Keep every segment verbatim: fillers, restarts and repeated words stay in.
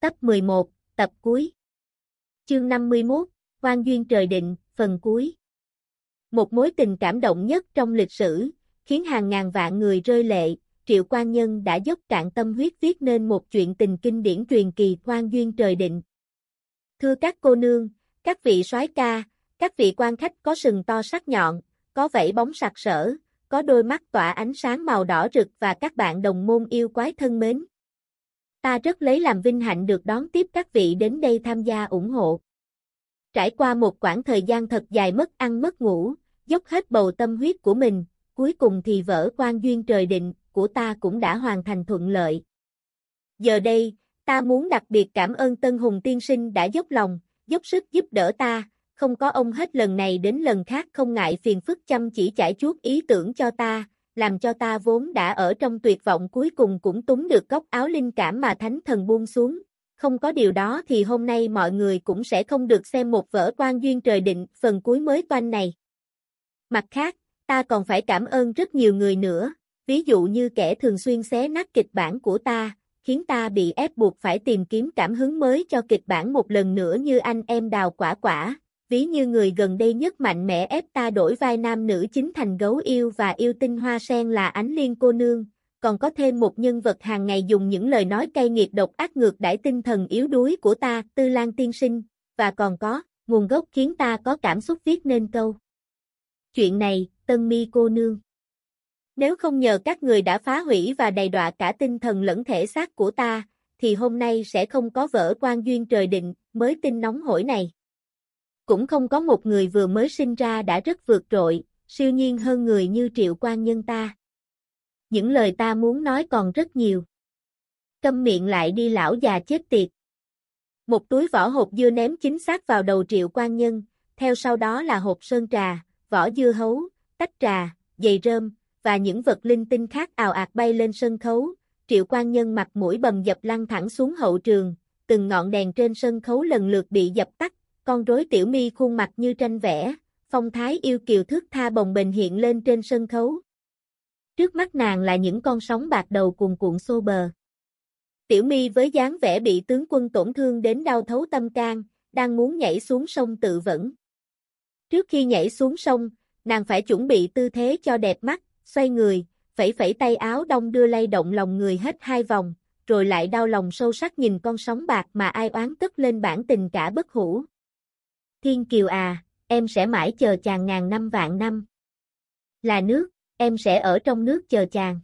Tập mười một, tập cuối. Chương năm mươi mốt, Hoan duyên trời định, phần cuối. Một mối tình cảm động nhất trong lịch sử, khiến hàng ngàn vạn người rơi lệ, Triệu Quan Nhân đã dốc cạn tâm huyết viết nên một chuyện tình kinh điển truyền kỳ Hoan duyên trời định. Thưa các cô nương, các vị soái ca, các vị quan khách có sừng to sắc nhọn, có vảy bóng sặc sỡ, có đôi mắt tỏa ánh sáng màu đỏ rực và các bạn đồng môn yêu quái thân mến. Ta rất lấy làm vinh hạnh được đón tiếp các vị đến đây tham gia ủng hộ. Trải qua một quãng thời gian thật dài mất ăn mất ngủ, dốc hết bầu tâm huyết của mình, cuối cùng thì vở Hoan duyên trời định của ta cũng đã hoàn thành thuận lợi. Giờ đây, ta muốn đặc biệt cảm ơn Tân Hùng tiên sinh đã dốc lòng, dốc sức giúp đỡ ta, không có ông hết lần này đến lần khác không ngại phiền phức chăm chỉ chải chuốt ý tưởng cho ta, làm cho ta vốn đã ở trong tuyệt vọng cuối cùng cũng túm được góc áo linh cảm mà thánh thần buông xuống. Không có điều đó thì hôm nay mọi người cũng sẽ không được xem một vở Hoan duyên trời định phần cuối mới toanh này. Mặt khác, ta còn phải cảm ơn rất nhiều người nữa, ví dụ như kẻ thường xuyên xé nát kịch bản của ta, khiến ta bị ép buộc phải tìm kiếm cảm hứng mới cho kịch bản một lần nữa như anh em Đào Quả Quả, ví như người gần đây nhất mạnh mẽ ép ta đổi vai nam nữ chính thành gấu yêu và yêu tinh hoa sen là Ánh Liên cô nương, còn có thêm một nhân vật hàng ngày dùng những lời nói cay nghiệt độc ác ngược đãi tinh thần yếu đuối của ta, Tư Lan tiên sinh, và còn có, nguồn gốc khiến ta có cảm xúc viết nên câu chuyện này, Tân Mi cô nương. Nếu không nhờ các người đã phá hủy và đầy đọa cả tinh thần lẫn thể xác của ta, thì hôm nay sẽ không có vở Hoan duyên trời định mới tin nóng hổi này. Cũng không có một người vừa mới sinh ra đã rất vượt trội, siêu nhiên hơn người như Triệu Quan Nhân ta. Những lời ta muốn nói còn rất nhiều. Câm miệng lại đi lão già chết tiệt. Một túi vỏ hộp dưa ném chính xác vào đầu Triệu Quan Nhân, theo sau đó là hộp sơn trà, vỏ dưa hấu, tách trà, giày rơm, và những vật linh tinh khác ào ạt bay lên sân khấu. Triệu Quan Nhân mặt mũi bầm dập lăn thẳng xuống hậu trường, từng ngọn đèn trên sân khấu lần lượt bị dập tắt, con rối Tiểu Mi khuôn mặt như tranh vẽ, phong thái yêu kiều thước tha bồng bềnh hiện lên trên sân khấu. Trước mắt nàng là những con sóng bạc đầu cuồn cuộn xô bờ. Tiểu Mi với dáng vẻ bị tướng quân tổn thương đến đau thấu tâm can, đang muốn nhảy xuống sông tự vẫn. Trước khi nhảy xuống sông, nàng phải chuẩn bị tư thế cho đẹp mắt, xoay người, phẩy phẩy tay áo đong đưa lay động lòng người hết hai vòng, rồi lại đau lòng sâu sắc nhìn con sóng bạc mà ai oán cất lên bản tình cả bất hủ. Thiên Kiều à, em sẽ mãi chờ chàng ngàn năm vạn năm. Là nước, em sẽ ở trong nước chờ chàng.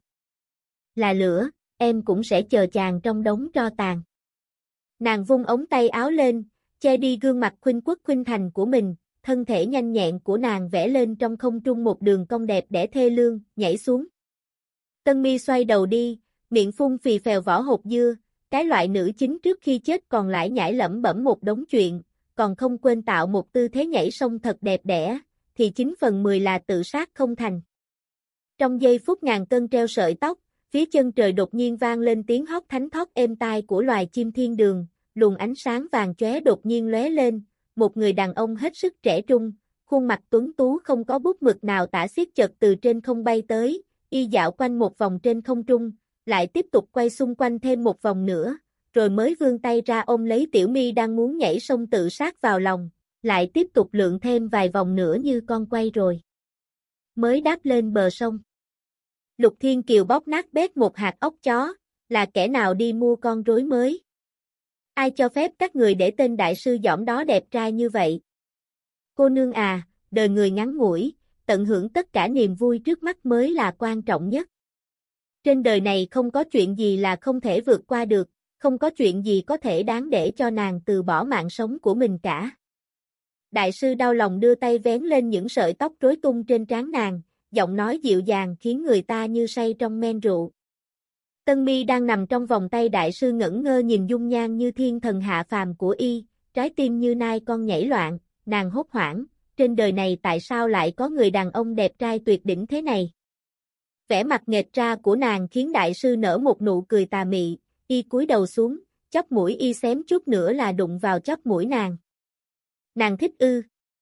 Là lửa, em cũng sẽ chờ chàng trong đống tro tàn. Nàng vung ống tay áo lên, che đi gương mặt khuynh quốc khuynh thành của mình, thân thể nhanh nhẹn của nàng vẽ lên trong không trung một đường cong đẹp đẽ thê lương, nhảy xuống. Tân Mi xoay đầu đi, miệng phun phì phèo vỏ hột dưa, cái loại nữ chính trước khi chết còn lại nhảy lẩm bẩm một đống chuyện, còn không quên tạo một tư thế nhảy sông thật đẹp đẽ, thì chín phần mười là tự sát không thành. Trong giây phút ngàn cân treo sợi tóc, phía chân trời đột nhiên vang lên tiếng hót thánh thót êm tai của loài chim thiên đường, luồng ánh sáng vàng chóe đột nhiên lóe lên, một người đàn ông hết sức trẻ trung, khuôn mặt tuấn tú không có bút mực nào tả xiết chợt từ trên không bay tới, y dạo quanh một vòng trên không trung, lại tiếp tục quay xung quanh thêm một vòng nữa, rồi mới vươn tay ra ôm lấy Tiểu Mi đang muốn nhảy sông tự sát vào lòng, lại tiếp tục lượn thêm vài vòng nữa như con quay rồi mới đáp lên bờ sông. Lục Thiên Kiều bóp nát bét một hạt óc chó, là kẻ nào đi mua con rối mới? Ai cho phép các người để tên đại sư giỏm đó đẹp trai như vậy? Cô nương à, đời người ngắn ngủi, tận hưởng tất cả niềm vui trước mắt mới là quan trọng nhất. Trên đời này không có chuyện gì là không thể vượt qua được, không có chuyện gì có thể đáng để cho nàng từ bỏ mạng sống của mình cả. Đại sư đau lòng đưa tay vén lên những sợi tóc rối tung trên trán nàng, giọng nói dịu dàng khiến người ta như say trong men rượu. Tân Mi đang nằm trong vòng tay đại sư ngẩn ngơ nhìn dung nhan như thiên thần hạ phàm của y, trái tim như nai con nhảy loạn, nàng hốt hoảng, trên đời này tại sao lại có người đàn ông đẹp trai tuyệt đỉnh thế này? Vẻ mặt nghệt ra của nàng khiến đại sư nở một nụ cười tà mị, y cúi đầu xuống, chóp mũi y xém chút nữa là đụng vào chóp mũi nàng. Nàng thích ư?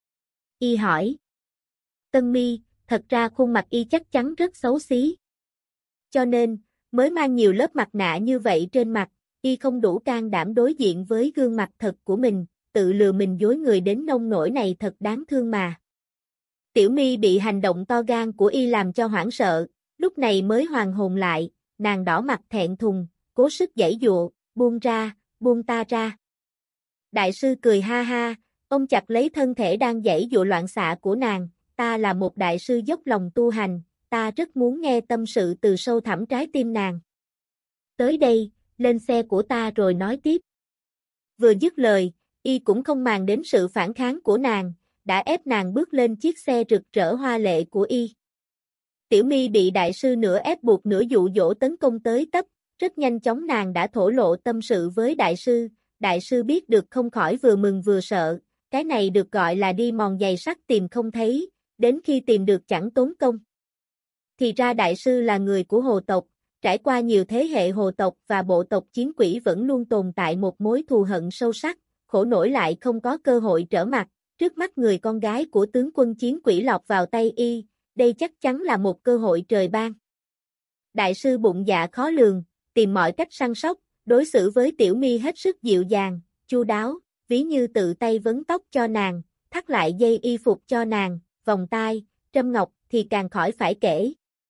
Y hỏi. Tân Mi, thật ra khuôn mặt y chắc chắn rất xấu xí. Cho nên, mới mang nhiều lớp mặt nạ như vậy trên mặt, y không đủ can đảm đối diện với gương mặt thật của mình, tự lừa mình dối người đến nông nỗi này thật đáng thương mà. Tiểu My bị hành động to gan của y làm cho hoảng sợ, lúc này mới hoàn hồn lại, nàng đỏ mặt thẹn thùng, cố sức giãy giụa, buông ra, buông ta ra. Đại sư cười ha ha, ông chặt lấy thân thể đang giãy giụa loạn xạ của nàng, ta là một đại sư dốc lòng tu hành, ta rất muốn nghe tâm sự từ sâu thẳm trái tim nàng. Tới đây, lên xe của ta rồi nói tiếp. Vừa dứt lời, y cũng không màng đến sự phản kháng của nàng, đã ép nàng bước lên chiếc xe rực rỡ hoa lệ của y. Tiểu My bị đại sư nửa ép buộc nửa dụ dỗ tấn công tới tấp, rất nhanh chóng nàng đã thổ lộ tâm sự với đại sư, đại sư biết được không khỏi vừa mừng vừa sợ, cái này được gọi là đi mòn giày sắt tìm không thấy, đến khi tìm được chẳng tốn công. Thì ra đại sư là người của Hồ tộc, trải qua nhiều thế hệ Hồ tộc và bộ tộc Chiến Quỷ vẫn luôn tồn tại một mối thù hận sâu sắc, khổ nổi lại không có cơ hội trở mặt, trước mắt người con gái của tướng quân Chiến Quỷ lọt vào tay y, đây chắc chắn là một cơ hội trời ban. Đại sư bụng dạ khó lường, tìm mọi cách săn sóc, đối xử với Tiểu My hết sức dịu dàng, chu đáo, ví như tự tay vấn tóc cho nàng, thắt lại dây y phục cho nàng, vòng tai, trâm ngọc thì càng khỏi phải kể.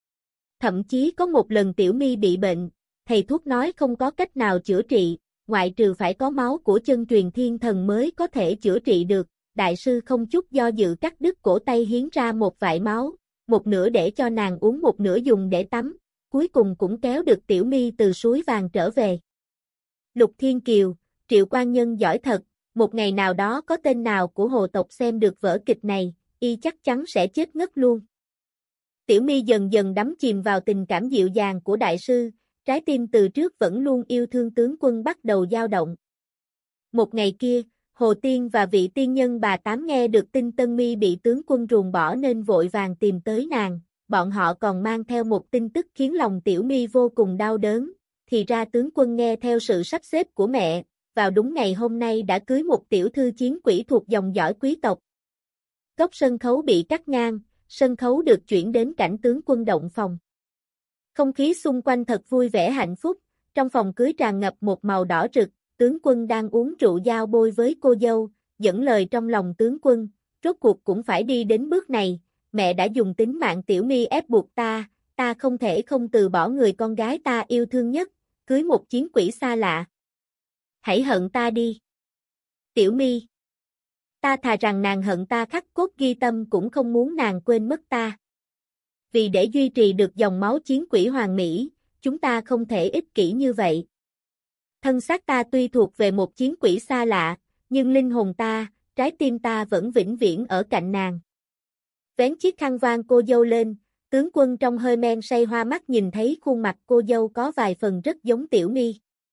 Thậm chí có một lần Tiểu My bị bệnh, thầy thuốc nói không có cách nào chữa trị, ngoại trừ phải có máu của chân truyền thiên thần mới có thể chữa trị được, đại sư không chút do dự cắt đứt cổ tay hiến ra một vại máu, một nửa để cho nàng uống một nửa dùng để tắm, cuối cùng cũng kéo được Tiểu My từ suối vàng trở về. Lục Thiên Kiều, Triệu Quan Nhân giỏi thật, một ngày nào đó có tên nào của Hồ tộc xem được vở kịch này, y chắc chắn sẽ chết ngất luôn. Tiểu My dần dần đắm chìm vào tình cảm dịu dàng của đại sư, trái tim từ trước vẫn luôn yêu thương tướng quân bắt đầu dao động. Một ngày kia, Hồ Tiên và vị tiên nhân bà Tám nghe được tin Tân My bị tướng quân ruồng bỏ nên vội vàng tìm tới nàng, bọn họ còn mang theo một tin tức khiến lòng Tiểu My vô cùng đau đớn, thì ra tướng quân nghe theo sự sắp xếp của mẹ, vào đúng ngày hôm nay đã cưới một tiểu thư Chiến Quỷ thuộc dòng dõi quý tộc. Góc sân khấu bị cắt ngang, sân khấu được chuyển đến cảnh tướng quân động phòng. Không khí xung quanh thật vui vẻ hạnh phúc, trong phòng cưới tràn ngập một màu đỏ rực, tướng quân đang uống rượu giao bôi với cô dâu, dẫn lời trong lòng tướng quân, rốt cuộc cũng phải đi đến bước này, mẹ đã dùng tính mạng Tiểu My ép buộc ta, ta không thể không từ bỏ người con gái ta yêu thương nhất, cưới một chiến quỷ xa lạ. Hãy hận ta đi. Tiểu My. Ta thà rằng nàng hận ta khắc cốt ghi tâm cũng không muốn nàng quên mất ta. Vì để duy trì được dòng máu chiến quỷ hoàng mỹ, chúng ta không thể ích kỷ như vậy. Thân xác ta tuy thuộc về một chiến quỷ xa lạ, nhưng linh hồn ta, trái tim ta vẫn vĩnh viễn ở cạnh nàng. Vén chiếc khăn voan cô dâu lên, tướng quân trong hơi men say hoa mắt nhìn thấy khuôn mặt cô dâu có vài phần rất giống Tiểu My.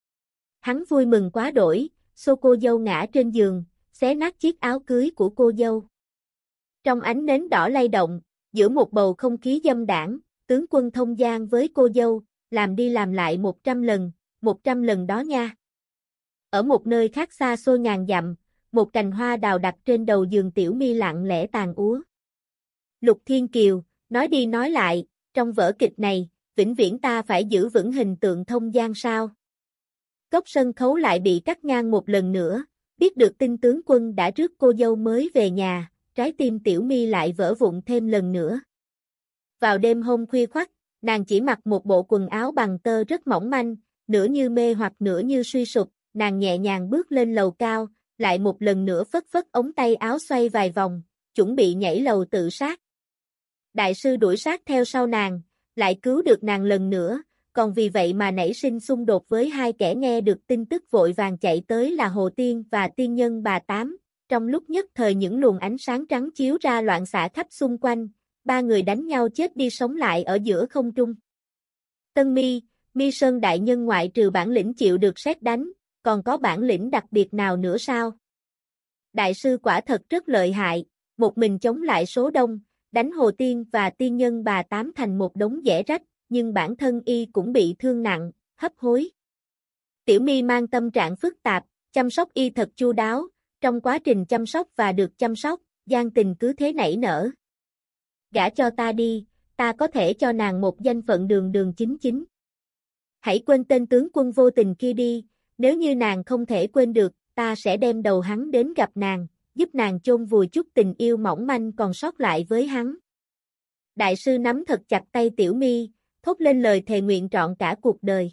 Hắn vui mừng quá đổi, xô cô dâu ngã trên giường, xé nát chiếc áo cưới của cô dâu. Trong ánh nến đỏ lay động, giữa một bầu không khí dâm đảng, tướng quân thông gian với cô dâu, làm đi làm lại một trăm lần, một trăm lần đó nha. Ở một nơi khác xa xôi ngàn dặm, một cành hoa đào đặt trên đầu giường Tiểu My lặng lẽ tàn úa. Lục Thiên Kiều, nói đi nói lại, trong vở kịch này, vĩnh viễn ta phải giữ vững hình tượng thông gian sao. Góc sân khấu lại bị cắt ngang một lần nữa, biết được tin tướng quân đã rước cô dâu mới về nhà, trái tim Tiểu My lại vỡ vụn thêm lần nữa. Vào đêm hôm khuya khoắt, nàng chỉ mặc một bộ quần áo bằng tơ rất mỏng manh, nửa như mê hoặc nửa như suy sụp, nàng nhẹ nhàng bước lên lầu cao, lại một lần nữa phất phất ống tay áo xoay vài vòng, chuẩn bị nhảy lầu tự sát. Đại sư đuổi sát theo sau nàng, lại cứu được nàng lần nữa, còn vì vậy mà nảy sinh xung đột với hai kẻ nghe được tin tức vội vàng chạy tới là Hồ Tiên và tiên nhân bà Tám. Trong lúc nhất thời những luồng ánh sáng trắng chiếu ra loạn xạ khắp xung quanh, ba người đánh nhau chết đi sống lại ở giữa không trung. Tân My, Mi Sơn đại nhân ngoại trừ bản lĩnh chịu được sét đánh, còn có bản lĩnh đặc biệt nào nữa sao? Đại sư quả thật rất lợi hại, một mình chống lại số đông, đánh Hồ Tiên và tiên nhân bà Tám thành một đống dẻ rách, nhưng bản thân y cũng bị thương nặng, hấp hối. Tiểu My mang tâm trạng phức tạp, chăm sóc y thật chu đáo, trong quá trình chăm sóc và được chăm sóc, gian tình cứ thế nảy nở. Gả cho ta đi, ta có thể cho nàng một danh phận đường đường chính chính. Hãy quên tên tướng quân vô tình kia đi, nếu như nàng không thể quên được, ta sẽ đem đầu hắn đến gặp nàng, giúp nàng chôn vùi chút tình yêu mỏng manh còn sót lại với hắn. Đại sư nắm thật chặt tay Tiểu My, thốt lên lời thề nguyện trọn cả cuộc đời.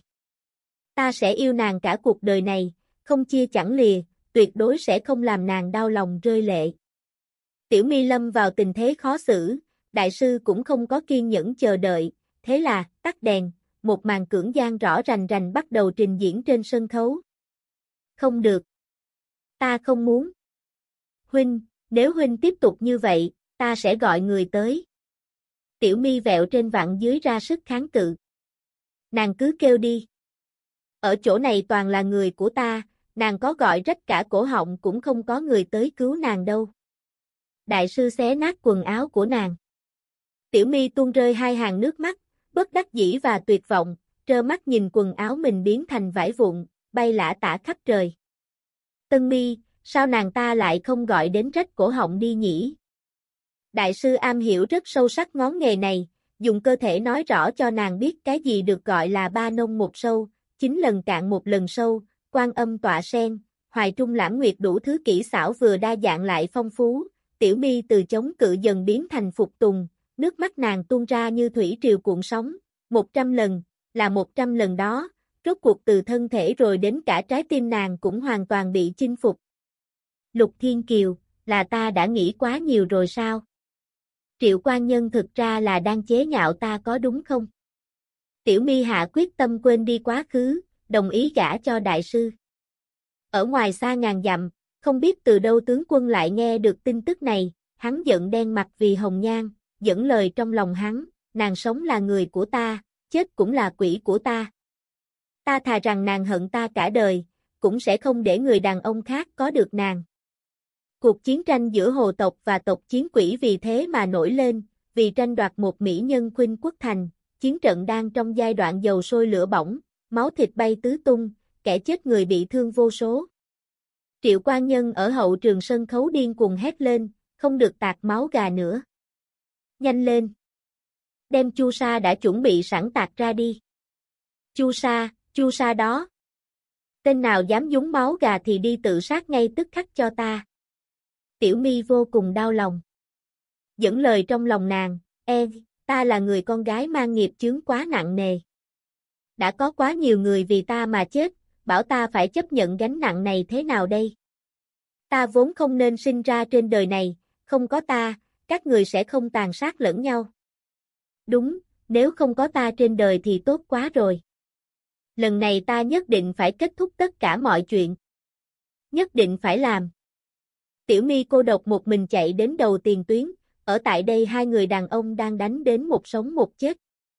Ta sẽ yêu nàng cả cuộc đời này, không chia chẳng lìa, tuyệt đối sẽ không làm nàng đau lòng rơi lệ. Tiểu My lâm vào tình thế khó xử, đại sư cũng không có kiên nhẫn chờ đợi, thế là, tắt đèn, một màn cưỡng gian rõ rành rành bắt đầu trình diễn trên sân khấu. Không được. Ta không muốn. Huynh, nếu huynh tiếp tục như vậy, ta sẽ gọi người tới. Tiểu My vẹo trên vặn dưới ra sức kháng cự. Nàng cứ kêu đi. Ở chỗ này toàn là người của ta, nàng có gọi rách cả cổ họng cũng không có người tới cứu nàng đâu. Đại sư xé nát quần áo của nàng. Tiểu My tuôn rơi hai hàng nước mắt, bất đắc dĩ và tuyệt vọng, trơ mắt nhìn quần áo mình biến thành vải vụn, bay lả tả khắp trời. Tân My, sao nàng ta lại không gọi đến rách cổ họng đi nhỉ? Đại sư am hiểu rất sâu sắc ngón nghề này, dùng cơ thể nói rõ cho nàng biết cái gì được gọi là ba nông một sâu, chín lần cạn một lần sâu, quan âm tọa sen, hoài trung lãng nguyệt đủ thứ kỹ xảo vừa đa dạng lại phong phú. Tiểu My từ chống cự dần biến thành phục tùng, nước mắt nàng tuôn ra như thủy triều cuộn sóng, một trăm lần, là một trăm lần đó, rốt cuộc từ thân thể rồi đến cả trái tim nàng cũng hoàn toàn bị chinh phục. Lục Thiên Kiều, là ta đã nghĩ quá nhiều rồi sao? Triệu Quan Nhân thực ra là đang chế nhạo ta có đúng không? Tiểu My hạ quyết tâm quên đi quá khứ, đồng ý gả cho đại sư. Ở ngoài xa ngàn dặm, không biết từ đâu tướng quân lại nghe được tin tức này, hắn giận đen mặt vì Hồng Nhan, dẫn lời trong lòng hắn, nàng sống là người của ta, chết cũng là quỷ của ta. Ta thà rằng nàng hận ta cả đời, cũng sẽ không để người đàn ông khác có được nàng. Cuộc chiến tranh giữa hồ tộc và tộc chiến quỷ vì thế mà nổi lên, vì tranh đoạt một mỹ nhân Khuynh Quốc Thành, chiến trận đang trong giai đoạn dầu sôi lửa bỏng, máu thịt bay tứ tung, kẻ chết người bị thương vô số. Triệu Quan Nhân ở hậu trường sân khấu điên cuồng hét lên, không được tạt máu gà nữa. Nhanh lên! Đem chu sa đã chuẩn bị sẵn tạt ra đi. Chu sa, chu sa đó. Tên nào dám nhúng máu gà thì đi tự sát ngay tức khắc cho ta. Tiểu My vô cùng đau lòng. Dẫn lời trong lòng nàng, e, ta là người con gái mang nghiệp chướng quá nặng nề. Đã có quá nhiều người vì ta mà chết, bảo ta phải chấp nhận gánh nặng này thế nào đây? Ta vốn không nên sinh ra trên đời này, không có ta, các người sẽ không tàn sát lẫn nhau. Đúng, nếu không có ta trên đời thì tốt quá rồi. Lần này ta nhất định phải kết thúc tất cả mọi chuyện. Nhất định phải làm. Tiểu My cô độc một mình chạy đến đầu tiền tuyến, ở tại đây hai người đàn ông đang đánh đến một sống một chết.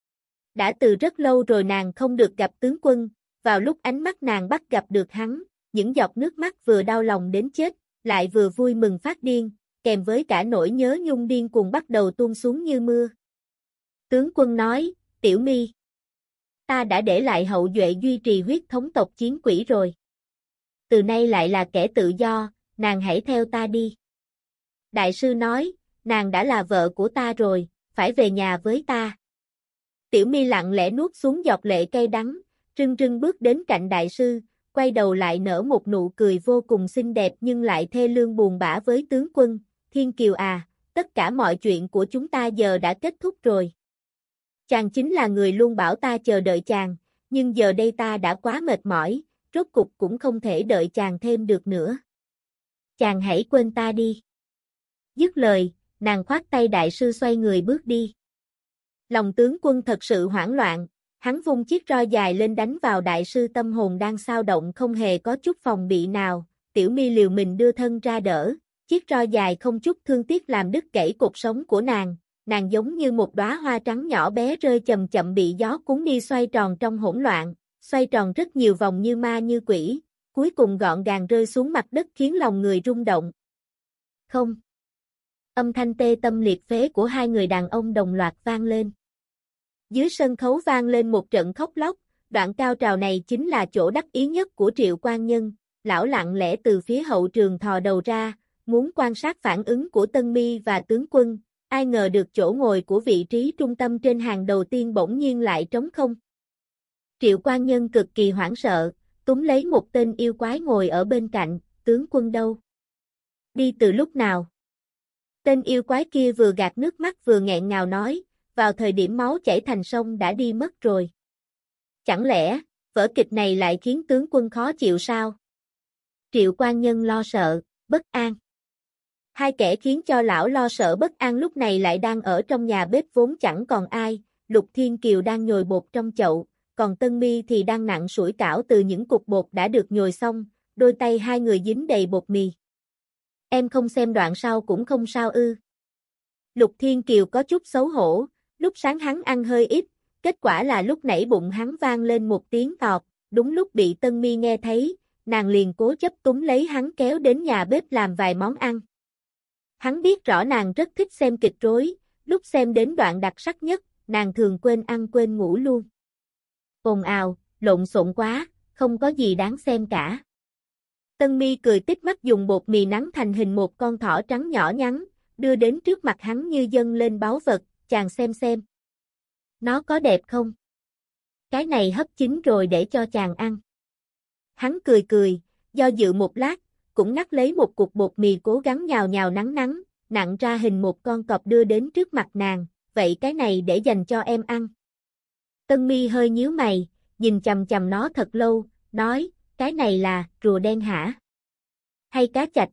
Đã từ rất lâu rồi nàng không được gặp tướng quân, vào lúc ánh mắt nàng bắt gặp được hắn, những giọt nước mắt vừa đau lòng đến chết, lại vừa vui mừng phát điên, kèm với cả nỗi nhớ nhung điên cuồng bắt đầu tuôn xuống như mưa. Tướng quân nói, Tiểu My, ta đã để lại hậu duệ duy trì huyết thống tộc chiến quỷ rồi. Từ nay lại là kẻ tự do, nàng hãy theo ta đi. Đại sư nói, nàng đã là vợ của ta rồi, phải về nhà với ta. Tiểu My lặng lẽ nuốt xuống giọt lệ cay đắng, rưng rưng bước đến cạnh đại sư, quay đầu lại nở một nụ cười vô cùng xinh đẹp nhưng lại thê lương buồn bã với tướng quân, Thiên Kiều à, tất cả mọi chuyện của chúng ta giờ đã kết thúc rồi. Chàng chính là người luôn bảo ta chờ đợi chàng, nhưng giờ đây ta đã quá mệt mỏi, rốt cục cũng không thể đợi chàng thêm được nữa. Chàng hãy quên ta đi. Dứt lời, nàng khoát tay đại sư xoay người bước đi. Lòng tướng quân thật sự hoảng loạn, hắn vung chiếc roi dài lên đánh vào đại sư tâm hồn đang xao động không hề có chút phòng bị nào, Tiểu My liều mình đưa thân ra đỡ, chiếc roi dài không chút thương tiếc làm đứt gãy cột sống của nàng, nàng giống như một đóa hoa trắng nhỏ bé rơi chậm chậm bị gió cuốn đi xoay tròn trong hỗn loạn, xoay tròn rất nhiều vòng như ma như quỷ, cuối cùng gọn gàng rơi xuống mặt đất khiến lòng người rung động. Không. Âm thanh tê tâm liệt phế của hai người đàn ông đồng loạt vang lên. Dưới sân khấu vang lên một trận khóc lóc, đoạn cao trào này chính là chỗ đắc ý nhất của Triệu Quan Nhân, lão lặng lẽ từ phía hậu trường thò đầu ra, muốn quan sát phản ứng của Tân My và tướng quân, ai ngờ được chỗ ngồi của vị trí trung tâm trên hàng đầu tiên bỗng nhiên lại trống không. Triệu Quan Nhân cực kỳ hoảng sợ, túm lấy một tên yêu quái ngồi ở bên cạnh, tướng quân đâu? Đi từ lúc nào? Tên yêu quái kia vừa gạt nước mắt vừa nghẹn ngào nói, vào thời điểm máu chảy thành sông đã đi mất rồi. Chẳng lẽ, vở kịch này lại khiến tướng quân khó chịu sao? Triệu Quan Nhân lo sợ, bất an. Hai kẻ khiến cho lão lo sợ bất an lúc này lại đang ở trong nhà bếp vốn chẳng còn ai, Lục Thiên Kiều đang nhồi bột trong chậu, còn Tân Mi thì đang nặn sủi cảo từ những cục bột đã được nhồi xong, đôi tay hai người dính đầy bột mì. Em không xem đoạn sau cũng không sao ư. Lục Thiên Kiều có chút xấu hổ, lúc sáng hắn ăn hơi ít, kết quả là lúc nãy bụng hắn vang lên một tiếng tọt, đúng lúc bị Tân Mi nghe thấy, nàng liền cố chấp túm lấy hắn kéo đến nhà bếp làm vài món ăn. Hắn biết rõ nàng rất thích xem kịch rối, lúc xem đến đoạn đặc sắc nhất, nàng thường quên ăn quên ngủ luôn. Ồn ào, lộn xộn quá, không có gì đáng xem cả. Tân Mi cười tít mắt dùng bột mì nắn thành hình một con thỏ trắng nhỏ nhắn, đưa đến trước mặt hắn như dâng lên báu vật, chàng xem xem. Nó có đẹp không? Cái này hấp chín rồi để cho chàng ăn. Hắn cười cười, do dự một lát, cũng ngắt lấy một cục bột mì cố gắng nhào nhào nắn nắn, nặn ra hình một con cọp đưa đến trước mặt nàng, vậy cái này để dành cho em ăn. Tân Mi hơi nhíu mày, nhìn chằm chằm nó thật lâu, nói, cái này là rùa đen hả? Hay cá chạch?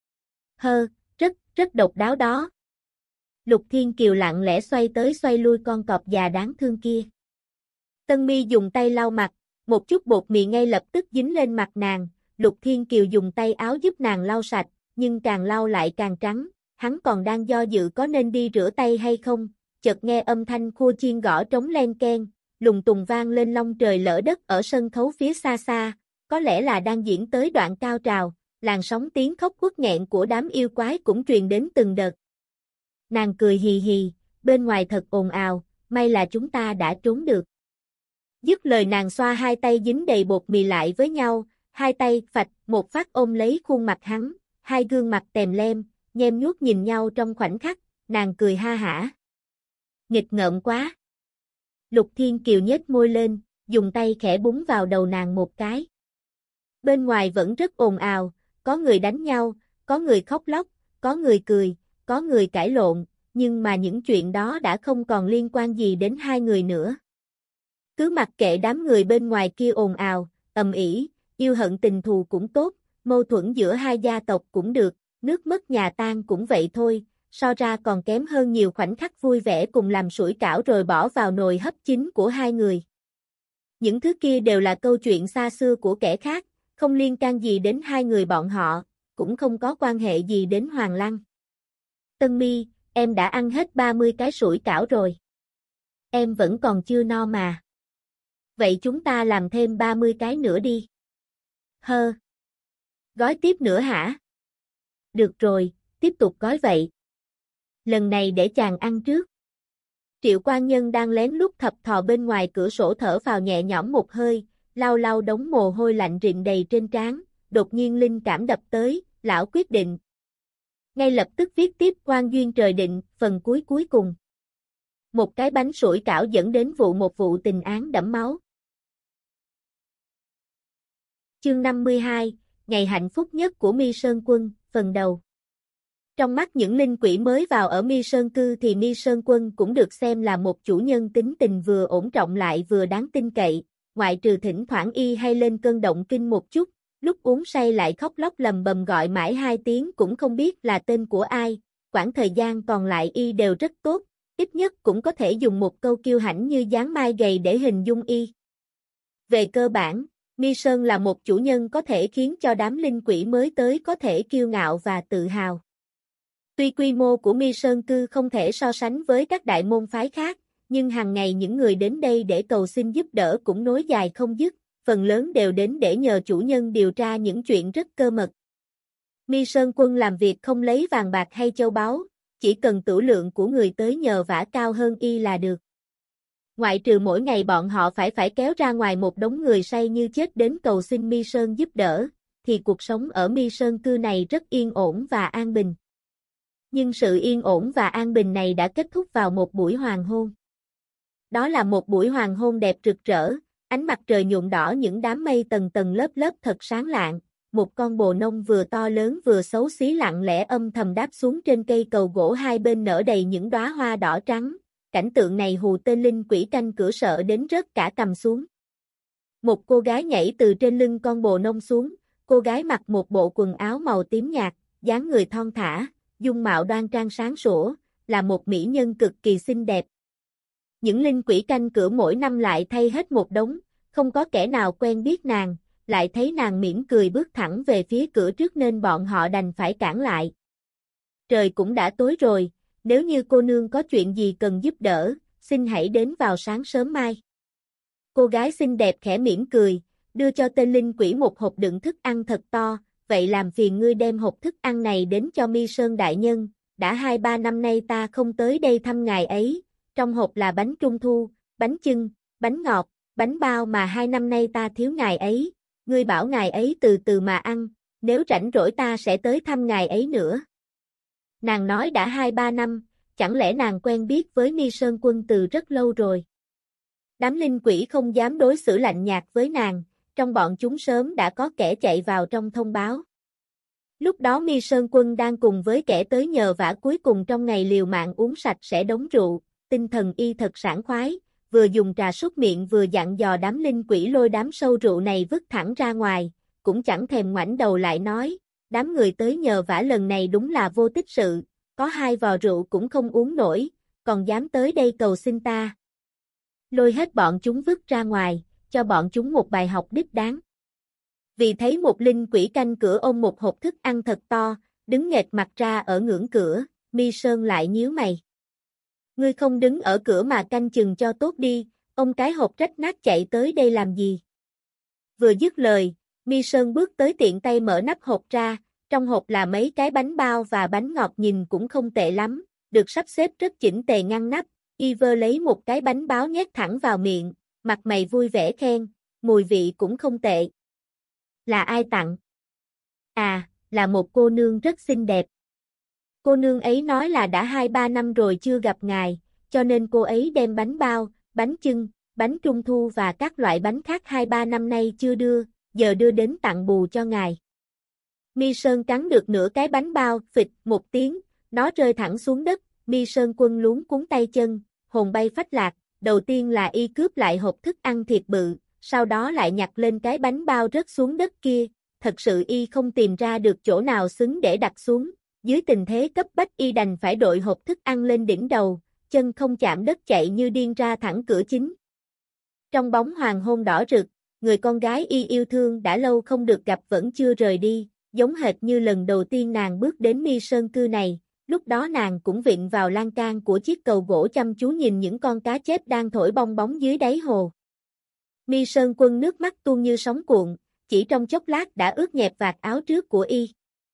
Hơ, rất, rất độc đáo đó. Lục Thiên Kiều lặng lẽ xoay tới xoay lui con cọp già đáng thương kia. Tân Mi dùng tay lau mặt, một chút bột mì ngay lập tức dính lên mặt nàng, Lục Thiên Kiều dùng tay áo giúp nàng lau sạch, nhưng càng lau lại càng trắng, hắn còn đang do dự có nên đi rửa tay hay không, chợt nghe âm thanh khua chiên gõ trống len keng, lùng tùng vang lên long trời lỡ đất ở sân khấu phía xa xa, có lẽ là đang diễn tới đoạn cao trào, làn sóng tiếng khóc uất nghẹn của đám yêu quái cũng truyền đến từng đợt. Nàng cười hì hì, bên ngoài thật ồn ào, may là chúng ta đã trốn được. Dứt lời nàng xoa hai tay dính đầy bột mì lại với nhau, hai tay phạch một phát ôm lấy khuôn mặt hắn, hai gương mặt tèm lem, nhem nhuốc nhìn nhau trong khoảnh khắc, nàng cười ha hả. Nghịch ngợm quá. Lục Thiên Kiều nhếch môi lên, dùng tay khẽ búng vào đầu nàng một cái. Bên ngoài vẫn rất ồn ào, có người đánh nhau, có người khóc lóc, có người cười, có người cãi lộn, nhưng mà những chuyện đó đã không còn liên quan gì đến hai người nữa. Cứ mặc kệ đám người bên ngoài kia ồn ào, ầm ĩ, yêu hận tình thù cũng tốt, mâu thuẫn giữa hai gia tộc cũng được, nước mất nhà tan cũng vậy thôi, so ra còn kém hơn nhiều khoảnh khắc vui vẻ cùng làm sủi cảo rồi bỏ vào nồi hấp chín của hai người. Những thứ kia đều là câu chuyện xa xưa của kẻ khác, không liên can gì đến hai người bọn họ, cũng không có quan hệ gì đến Hoàng Lăng. Tân Mi, em đã ăn hết ba mươi cái sủi cảo rồi. Em vẫn còn chưa no mà. Vậy chúng ta làm thêm ba mươi cái nữa đi. Hơ. Gói tiếp nữa hả? Được rồi, tiếp tục gói vậy. Lần này để chàng ăn trước. Triệu Quan Nhân đang lén lút thập thò bên ngoài cửa sổ thở vào nhẹ nhõm một hơi, lau lau đống mồ hôi lạnh rịn đầy trên trán, đột nhiên linh cảm đập tới, lão quyết định. Ngay lập tức viết tiếp Quan duyên trời định, phần cuối cuối cùng. Một cái bánh sủi cảo dẫn đến vụ một vụ tình án đẫm máu. Chương năm mươi hai, ngày hạnh phúc nhất của Mi Sơn Quân, phần đầu. Trong mắt những linh quỷ mới vào ở Mi Sơn Cư thì Mi Sơn Quân cũng được xem là một chủ nhân tính tình vừa ổn trọng lại vừa đáng tin cậy, ngoại trừ thỉnh thoảng y hay lên cơn động kinh một chút, lúc uống say lại khóc lóc lầm bầm gọi mãi hai tiếng cũng không biết là tên của ai, quãng thời gian còn lại y đều rất tốt, ít nhất cũng có thể dùng một câu kiêu hãnh như dáng mai gầy để hình dung y. Về cơ bản, Mi Sơn là một chủ nhân có thể khiến cho đám linh quỷ mới tới có thể kiêu ngạo và tự hào. Tuy quy mô của Mi Sơn Cư không thể so sánh với các đại môn phái khác, nhưng hàng ngày những người đến đây để cầu xin giúp đỡ cũng nối dài không dứt, phần lớn đều đến để nhờ chủ nhân điều tra những chuyện rất cơ mật. Mi Sơn Quân làm việc không lấy vàng bạc hay châu báu, chỉ cần tửu lượng của người tới nhờ vả cao hơn y là được. Ngoại trừ mỗi ngày bọn họ phải phải kéo ra ngoài một đống người say như chết đến cầu xin Mi Sơn giúp đỡ, thì cuộc sống ở Mi Sơn Cư này rất yên ổn và an bình. Nhưng sự yên ổn và an bình này đã kết thúc vào một buổi hoàng hôn. Đó là một buổi hoàng hôn đẹp rực rỡ, ánh mặt trời nhuộm đỏ những đám mây tầng tầng lớp lớp thật sáng lạng, một con bồ nông vừa to lớn vừa xấu xí lặng lẽ âm thầm đáp xuống trên cây cầu gỗ, hai bên nở đầy những đóa hoa đỏ trắng, cảnh tượng này hù tên linh quỷ canh cửa sợ đến rớt cả cằm xuống. Một cô gái nhảy từ trên lưng con bồ nông xuống, cô gái mặc một bộ quần áo màu tím nhạt, dáng người thon thả, dung mạo đoan trang sáng sủa, là một mỹ nhân cực kỳ xinh đẹp. Những linh quỷ canh cửa mỗi năm lại thay hết một đống, không có kẻ nào quen biết nàng, lại thấy nàng mỉm cười bước thẳng về phía cửa trước nên bọn họ đành phải cản lại. Trời cũng đã tối rồi, nếu như cô nương có chuyện gì cần giúp đỡ, xin hãy đến vào sáng sớm mai. Cô gái xinh đẹp khẽ mỉm cười, đưa cho tên linh quỷ một hộp đựng thức ăn thật to, vậy làm phiền ngươi đem hộp thức ăn này đến cho Mi Sơn đại nhân, đã hai ba năm nay ta không tới đây thăm ngài ấy, trong hộp là bánh trung thu, bánh chưng, bánh ngọt, bánh bao mà hai năm nay ta thiếu ngài ấy, ngươi bảo ngài ấy từ từ mà ăn, nếu rảnh rỗi ta sẽ tới thăm ngài ấy nữa. Nàng nói đã hai ba năm, chẳng lẽ nàng quen biết với Mi Sơn Quân từ rất lâu rồi. Đám linh quỷ không dám đối xử lạnh nhạt với nàng, trong bọn chúng sớm đã có kẻ chạy vào trong thông báo. Lúc đó Mi Sơn Quân đang cùng với kẻ tới nhờ vả cuối cùng trong ngày liều mạng uống sạch sẽ đống rượu, tinh thần y thật sảng khoái, vừa dùng trà súc miệng vừa dặn dò đám linh quỷ lôi đám sâu rượu này vứt thẳng ra ngoài, cũng chẳng thèm ngoảnh đầu lại nói, đám người tới nhờ vả lần này đúng là vô tích sự, có hai vò rượu cũng không uống nổi, còn dám tới đây cầu xin ta. Lôi hết bọn chúng vứt ra ngoài, cho bọn chúng một bài học đích đáng. Vì thấy một linh quỷ canh cửa ôm một hộp thức ăn thật to, đứng nghệt mặt ra ở ngưỡng cửa, Mi Sơn lại nhíu mày. Ngươi không đứng ở cửa mà canh chừng cho tốt đi, ông cái hộp rách nát chạy tới đây làm gì? Vừa dứt lời, Mi Sơn bước tới tiện tay mở nắp hộp ra, trong hộp là mấy cái bánh bao và bánh ngọt nhìn cũng không tệ lắm, được sắp xếp rất chỉnh tề ngăn nắp, y vơ lấy một cái bánh bao nhét thẳng vào miệng, mặt mày vui vẻ khen, mùi vị cũng không tệ. Là ai tặng? À, là một cô nương rất xinh đẹp. Cô nương ấy nói là đã hai ba năm rồi chưa gặp ngài, cho nên cô ấy đem bánh bao, bánh chưng, bánh trung thu và các loại bánh khác hai ba năm nay chưa đưa, giờ đưa đến tặng bù cho ngài. Mi Sơn cắn được nửa cái bánh bao, phịch một tiếng, nó rơi thẳng xuống đất, Mi Sơn Quân luống cuống tay chân, hồn bay phách lạc, đầu tiên là y cướp lại hộp thức ăn thiệt bự, sau đó lại nhặt lên cái bánh bao rớt xuống đất kia, thật sự y không tìm ra được chỗ nào xứng để đặt xuống, dưới tình thế cấp bách y đành phải đội hộp thức ăn lên đỉnh đầu, chân không chạm đất chạy như điên ra thẳng cửa chính. Trong bóng hoàng hôn đỏ rực, người con gái y yêu thương đã lâu không được gặp vẫn chưa rời đi, giống hệt như lần đầu tiên nàng bước đến Mi Sơn cư này, lúc đó nàng cũng vịn vào lan can của chiếc cầu gỗ chăm chú nhìn những con cá chép đang thổi bong bóng dưới đáy hồ. Mi Sơn Quân nước mắt tuôn như sóng cuộn, chỉ trong chốc lát đã ướt nhẹp vạt áo trước của y.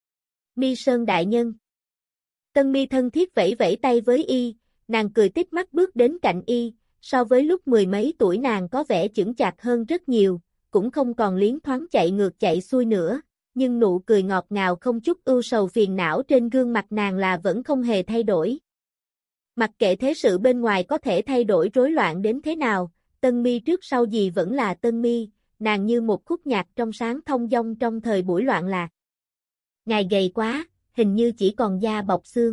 Mi Sơn đại nhân. Tân Mi thân thiết vẫy vẫy tay với y, nàng cười tít mắt bước đến cạnh y, so với lúc mười mấy tuổi nàng có vẻ chững chạc hơn rất nhiều, cũng không còn liến thoáng chạy ngược chạy xuôi nữa, nhưng nụ cười ngọt ngào không chút ưu sầu phiền não trên gương mặt nàng là vẫn không hề thay đổi. Mặc kệ thế sự bên ngoài có thể thay đổi rối loạn đến thế nào, Tân Mi trước sau gì vẫn là Tân Mi, nàng như một khúc nhạc trong sáng thông dong trong thời buổi loạn lạc. Ngài gầy quá, hình như chỉ còn da bọc xương.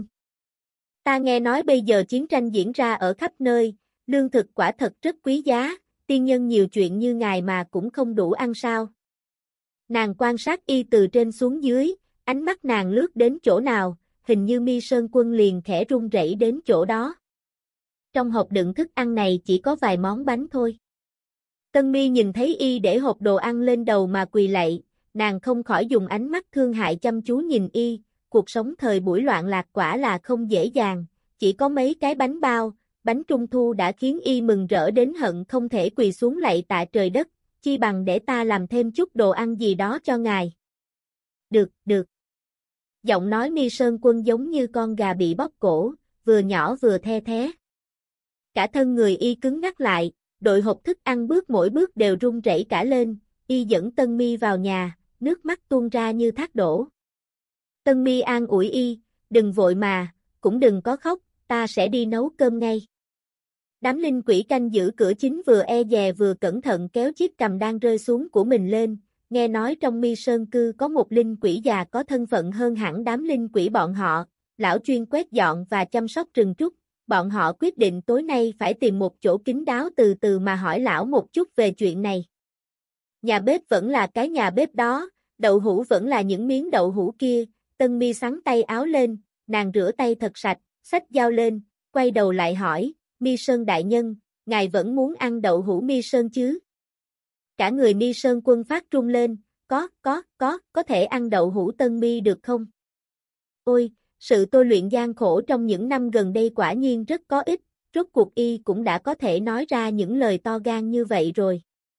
Ta nghe nói bây giờ chiến tranh diễn ra ở khắp nơi, lương thực quả thật rất quý giá, tiên nhân nhiều chuyện như ngài mà cũng không đủ ăn sao. Nàng quan sát y từ trên xuống dưới, ánh mắt nàng lướt đến chỗ nào, hình như Mi Sơn Quân liền khẽ run rẩy đến chỗ đó. Trong hộp đựng thức ăn này chỉ có vài món bánh thôi. Tân Mi nhìn thấy y để hộp đồ ăn lên đầu mà quỳ lạy, nàng không khỏi dùng ánh mắt thương hại chăm chú nhìn y, cuộc sống thời buổi loạn lạc quả là không dễ dàng, chỉ có mấy cái bánh bao, bánh trung thu đã khiến y mừng rỡ đến hận không thể quỳ xuống lạy tạ trời đất, chi bằng để ta làm thêm chút đồ ăn gì đó cho ngài. Được, được. Giọng nói Mi Sơn Quân giống như con gà bị bóp cổ, vừa nhỏ vừa the thé. Cả thân người y cứng ngắc lại, đội hộp thức ăn bước mỗi bước đều run rẩy cả lên, y dẫn Tân Mi vào nhà, nước mắt tuôn ra như thác đổ. Tân Mi an ủi y, đừng vội mà, cũng đừng có khóc, ta sẽ đi nấu cơm ngay. Đám linh quỷ canh giữ cửa chính vừa e dè vừa cẩn thận kéo chiếc cầm đang rơi xuống của mình lên, nghe nói trong Mi Sơn Cư có một linh quỷ già có thân phận hơn hẳn đám linh quỷ bọn họ, lão chuyên quét dọn và chăm sóc rừng trúc, bọn họ quyết định tối nay phải tìm một chỗ kín đáo từ từ mà hỏi lão một chút về chuyện này. Nhà bếp vẫn là cái nhà bếp đó, đậu hũ vẫn là những miếng đậu hũ kia, Tân Mi xắn tay áo lên, nàng rửa tay thật sạch, xách dao lên, quay đầu lại hỏi, Mi Sơn đại nhân, ngài vẫn muốn ăn đậu hũ Mi Sơn chứ? Cả người Mi Sơn Quân phát run lên, có, có, có, có thể ăn đậu hũ Tân Mi được không? Ôi, sự tôi luyện gian khổ trong những năm gần đây quả nhiên rất có ích, rốt cuộc y cũng đã có thể nói ra những lời to gan như vậy rồi.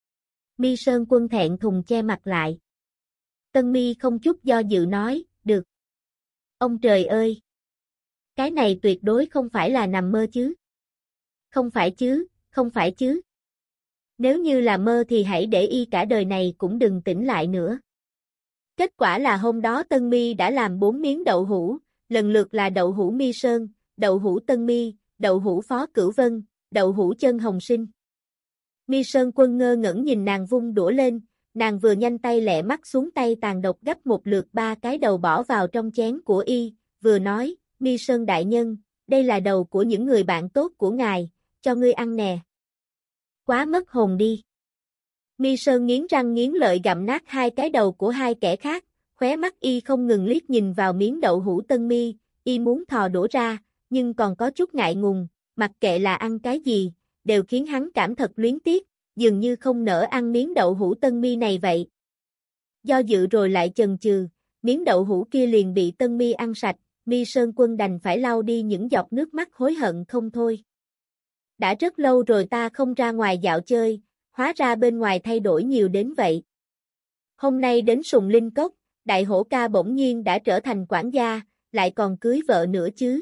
Mi Sơn Quân thẹn thùng che mặt lại. Tân Mi không chút do dự nói, được. Ông trời ơi! Cái này tuyệt đối không phải là nằm mơ chứ. Không phải chứ, không phải chứ. Nếu như là mơ thì hãy để y cả đời này cũng đừng tỉnh lại nữa. Kết quả là hôm đó Tân Mi đã làm bốn miếng đậu hũ, lần lượt là đậu hũ Mi Sơn, đậu hũ Tân Mi, đậu hũ Phó Cửu Vân, đậu hũ Chân Hồng Sinh. Mi Sơn Quân ngơ ngẩn nhìn nàng vung đũa lên, nàng vừa nhanh tay lẹ mắt xuống tay tàn độc gấp một lượt ba cái đầu bỏ vào trong chén của y, vừa nói, Mi Sơn đại nhân, đây là đầu của những người bạn tốt của ngài, cho ngươi ăn nè. Quá mất hồn đi. Mi Sơn nghiến răng nghiến lợi gặm nát hai cái đầu của hai kẻ khác, khóe mắt y không ngừng liếc nhìn vào miếng đậu hũ Tân Mi, y muốn thò đũa ra, nhưng còn có chút ngại ngùng, mặc kệ là ăn cái gì, đều khiến hắn cảm thật luyến tiếc, dường như không nỡ ăn miếng đậu hũ Tân Mi này vậy. Do dự rồi lại chần chừ, miếng đậu hũ kia liền bị Tân Mi ăn sạch, Mi Sơn Quân đành phải lau đi những giọt nước mắt hối hận không thôi. Đã rất lâu rồi ta không ra ngoài dạo chơi, hóa ra bên ngoài thay đổi nhiều đến vậy. Hôm nay đến Sùng Linh Cốc, Đại Hổ ca bỗng nhiên đã trở thành quản gia, lại còn cưới vợ nữa chứ.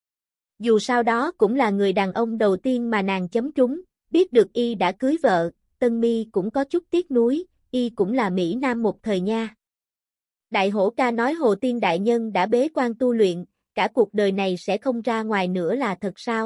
Dù sao đó cũng là người đàn ông đầu tiên mà nàng chấm trúng, biết được y đã cưới vợ, Tân Mi cũng có chút tiếc nuối, y cũng là Mỹ Nam một thời nha. Đại Hổ ca nói Hồ Tiên đại nhân đã bế quan tu luyện, cả cuộc đời này sẽ không ra ngoài nữa là thật sao?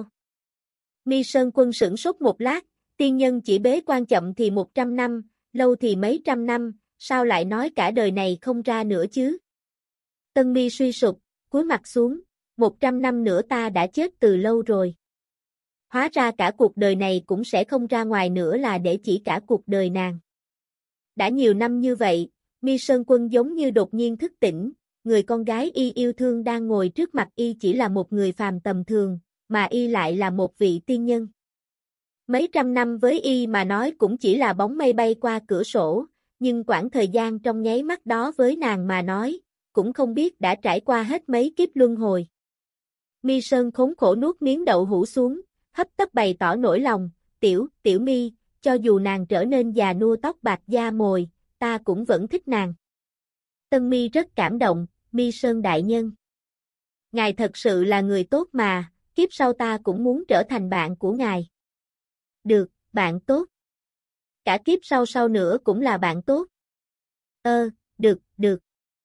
Mi Sơn Quân sửng sốt một lát, tiên nhân chỉ bế quan chậm thì một trăm năm, lâu thì mấy trăm năm, sao lại nói cả đời này không ra nữa chứ? Tân Mi suy sụp, cúi mặt xuống, một trăm năm nữa ta đã chết từ lâu rồi. Hóa ra cả cuộc đời này cũng sẽ không ra ngoài nữa là để chỉ cả cuộc đời nàng. Đã nhiều năm như vậy, Mi Sơn Quân giống như đột nhiên thức tỉnh, người con gái y yêu thương đang ngồi trước mặt y chỉ là một người phàm tầm thường, mà y lại là một vị tiên nhân. Mấy trăm năm với y mà nói cũng chỉ là bóng mây bay qua cửa sổ, nhưng quãng thời gian trong nháy mắt đó với nàng mà nói, cũng không biết đã trải qua hết mấy kiếp luân hồi. Mi Sơn khốn khổ nuốt miếng đậu hũ xuống, hấp tấp bày tỏ nỗi lòng, tiểu, tiểu Mi, cho dù nàng trở nên già nua tóc bạc da mồi, ta cũng vẫn thích nàng. Tân Mi rất cảm động, Mi Sơn đại nhân. Ngài thật sự là người tốt mà, kiếp sau ta cũng muốn trở thành bạn của ngài. Được, bạn tốt. Cả kiếp sau sau nữa cũng là bạn tốt. Ơ, được, được.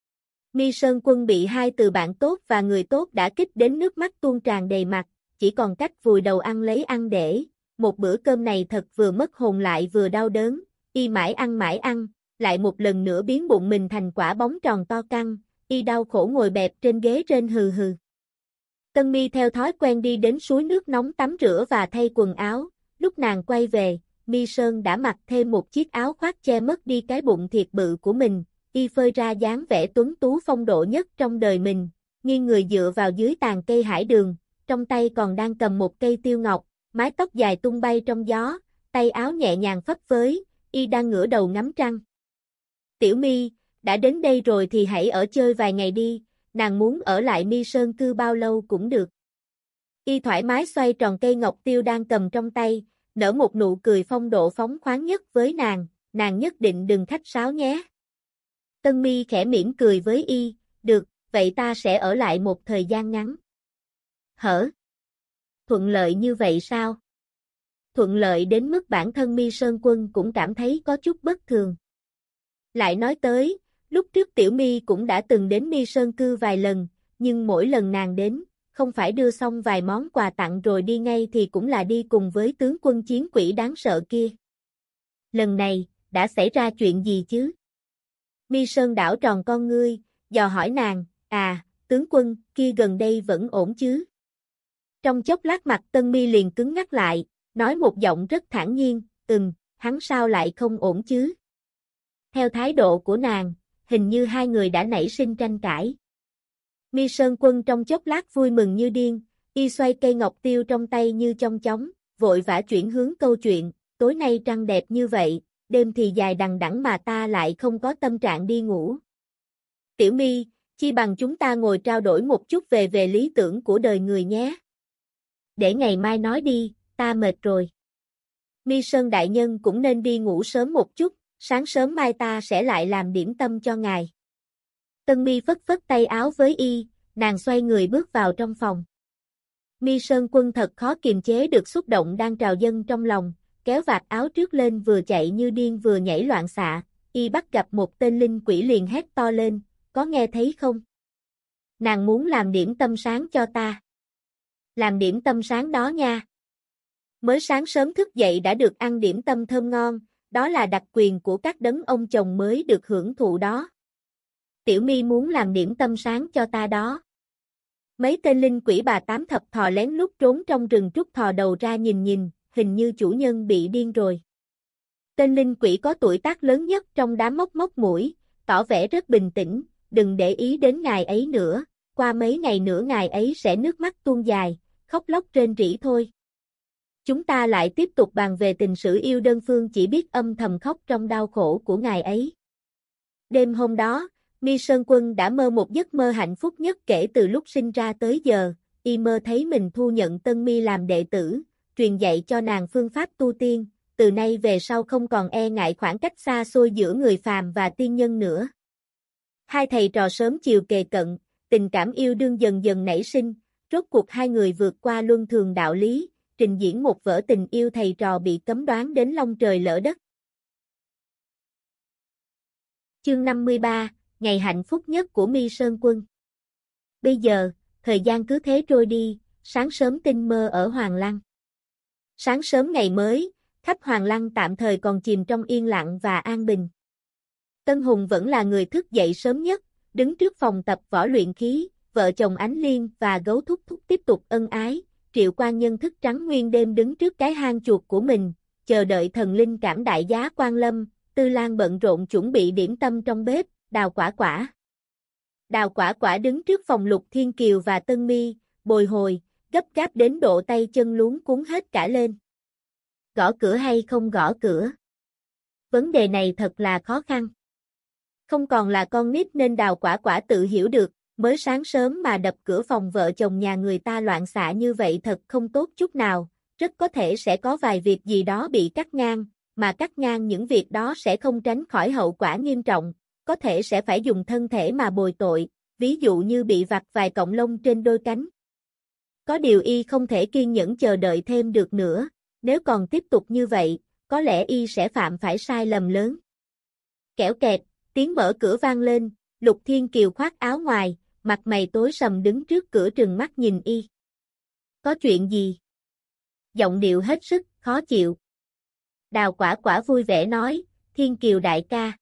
Mi Sơn Quân bị hai từ bạn tốt và người tốt đã kích đến nước mắt tuôn tràn đầy mặt, chỉ còn cách vùi đầu ăn lấy ăn để, một bữa cơm này thật vừa mất hồn lại vừa đau đớn, y mãi ăn mãi ăn, lại một lần nữa biến bụng mình thành quả bóng tròn to căng, y đau khổ ngồi bẹp trên ghế trên hừ hừ. Tân Mi theo thói quen đi đến suối nước nóng tắm rửa và thay quần áo, lúc nàng quay về, Mi Sơn đã mặc thêm một chiếc áo khoác che mất đi cái bụng thiệt bự của mình, y phơi ra dáng vẻ tuấn tú phong độ nhất trong đời mình, nghiêng người dựa vào dưới tàn cây hải đường, trong tay còn đang cầm một cây tiêu ngọc, mái tóc dài tung bay trong gió, tay áo nhẹ nhàng phấp phới, y đang ngửa đầu ngắm trăng. Tiểu Mi, đã đến đây rồi thì hãy ở chơi vài ngày đi, nàng muốn ở lại Mi Sơn Cư bao lâu cũng được. Y thoải mái xoay tròn cây ngọc tiêu đang cầm trong tay, nở một nụ cười phong độ phóng khoáng nhất với nàng, nàng nhất định đừng khách sáo nhé. Tân Mi khẽ mỉm cười với y, được, vậy ta sẽ ở lại một thời gian ngắn. Hở? Thuận lợi như vậy sao? Thuận lợi đến mức bản thân Mi Sơn Quân cũng cảm thấy có chút bất thường. Lại nói tới, lúc trước Tiểu Mi cũng đã từng đến Mi Sơn Cư vài lần, nhưng mỗi lần nàng đến, không phải đưa xong vài món quà tặng rồi đi ngay thì cũng là đi cùng với tướng quân chiến quỷ đáng sợ kia. Lần này, đã xảy ra chuyện gì chứ? Mi Sơn đảo tròn con ngươi, dò hỏi nàng, à, tướng quân, kia gần đây vẫn ổn chứ? Trong chốc lát mặt Tân Mi liền cứng ngắc lại, nói một giọng rất thản nhiên, ừm, hắn sao lại không ổn chứ? Theo thái độ của nàng, hình như hai người đã nảy sinh tranh cãi. Mi Sơn Quân trong chốc lát vui mừng như điên, y xoay cây ngọc tiêu trong tay như chong chóng, vội vã chuyển hướng câu chuyện, tối nay trăng đẹp như vậy, đêm thì dài đằng đẵng mà ta lại không có tâm trạng đi ngủ. Tiểu Mi, chi bằng chúng ta ngồi trao đổi một chút về về lý tưởng của đời người nhé. Để ngày mai nói đi, ta mệt rồi. Mi Sơn đại nhân cũng nên đi ngủ sớm một chút, sáng sớm mai ta sẽ lại làm điểm tâm cho ngài. Tân Mi phất phất tay áo với y, nàng xoay người bước vào trong phòng. Mi Sơn Quân thật khó kiềm chế được xúc động đang trào dâng trong lòng, kéo vạt áo trước lên vừa chạy như điên vừa nhảy loạn xạ, y bắt gặp một tên linh quỷ liền hét to lên, có nghe thấy không? Nàng muốn làm điểm tâm sáng cho ta. Làm điểm tâm sáng đó nha. Mới sáng sớm thức dậy đã được ăn điểm tâm thơm ngon, đó là đặc quyền của các đấng ông chồng mới được hưởng thụ đó. Tiểu Mi muốn làm điểm tâm sáng cho ta đó. Mấy tên linh quỷ bà tám thập thò lén lút trốn trong rừng trúc thò đầu ra nhìn nhìn, hình như chủ nhân bị điên rồi. Tên linh quỷ có tuổi tác lớn nhất trong đám móc móc mũi, tỏ vẻ rất bình tĩnh, đừng để ý đến ngài ấy nữa, qua mấy ngày nữa ngài ấy sẽ nước mắt tuôn dài, khóc lóc rên rỉ thôi. Chúng ta lại tiếp tục bàn về tình sử yêu đơn phương chỉ biết âm thầm khóc trong đau khổ của ngài ấy. Đêm hôm đó, Mi Sơn Quân đã mơ một giấc mơ hạnh phúc nhất kể từ lúc sinh ra tới giờ, y mơ thấy mình thu nhận Tân Mi làm đệ tử, truyền dạy cho nàng phương pháp tu tiên, từ nay về sau không còn e ngại khoảng cách xa xôi giữa người phàm và tiên nhân nữa. Hai thầy trò sớm chiều kề cận, tình cảm yêu đương dần dần nảy sinh, rốt cuộc hai người vượt qua luân thường đạo lý, trình diễn một vở tình yêu thầy trò bị cấm đoán đến long trời lỡ đất. Chương năm mươi ba, ngày hạnh phúc nhất của Mi Sơn Quân. Bây giờ, thời gian cứ thế trôi đi, sáng sớm tinh mơ ở Hoàng Lăng. Sáng sớm ngày mới, khắp Hoàng Lăng tạm thời còn chìm trong yên lặng và an bình. Tân Hùng vẫn là người thức dậy sớm nhất, đứng trước phòng tập võ luyện khí, vợ chồng Ánh Liên và Gấu Thúc Thúc tiếp tục ân ái, Triệu Quan Nhân thức trắng nguyên đêm đứng trước cái hang chuột của mình, chờ đợi thần linh cảm đại giá quan lâm, Tư Lan bận rộn chuẩn bị điểm tâm trong bếp, Đào Quả Quả. Đào Quả Quả đứng trước phòng Lục Thiên Kiều và Tân Mi, bồi hồi, gấp gáp đến độ tay chân luống cuống hết cả lên. Gõ cửa hay không gõ cửa? Vấn đề này thật là khó khăn. Không còn là con nít nên Đào Quả Quả tự hiểu được, mới sáng sớm mà đập cửa phòng vợ chồng nhà người ta loạn xạ như vậy thật không tốt chút nào, rất có thể sẽ có vài việc gì đó bị cắt ngang, mà cắt ngang những việc đó sẽ không tránh khỏi hậu quả nghiêm trọng, có thể sẽ phải dùng thân thể mà bồi tội, ví dụ như bị vặt vài cọng lông trên đôi cánh. Có điều y không thể kiên nhẫn chờ đợi thêm được nữa, nếu còn tiếp tục như vậy, có lẽ y sẽ phạm phải sai lầm lớn. Kẻo kẹt, tiếng mở cửa vang lên, Lục Thiên Kiều khoác áo ngoài, mặt mày tối sầm đứng trước cửa trừng mắt nhìn y. Có chuyện gì? Giọng điệu hết sức khó chịu. Đào Quả Quả vui vẻ nói, Thiên Kiều đại ca.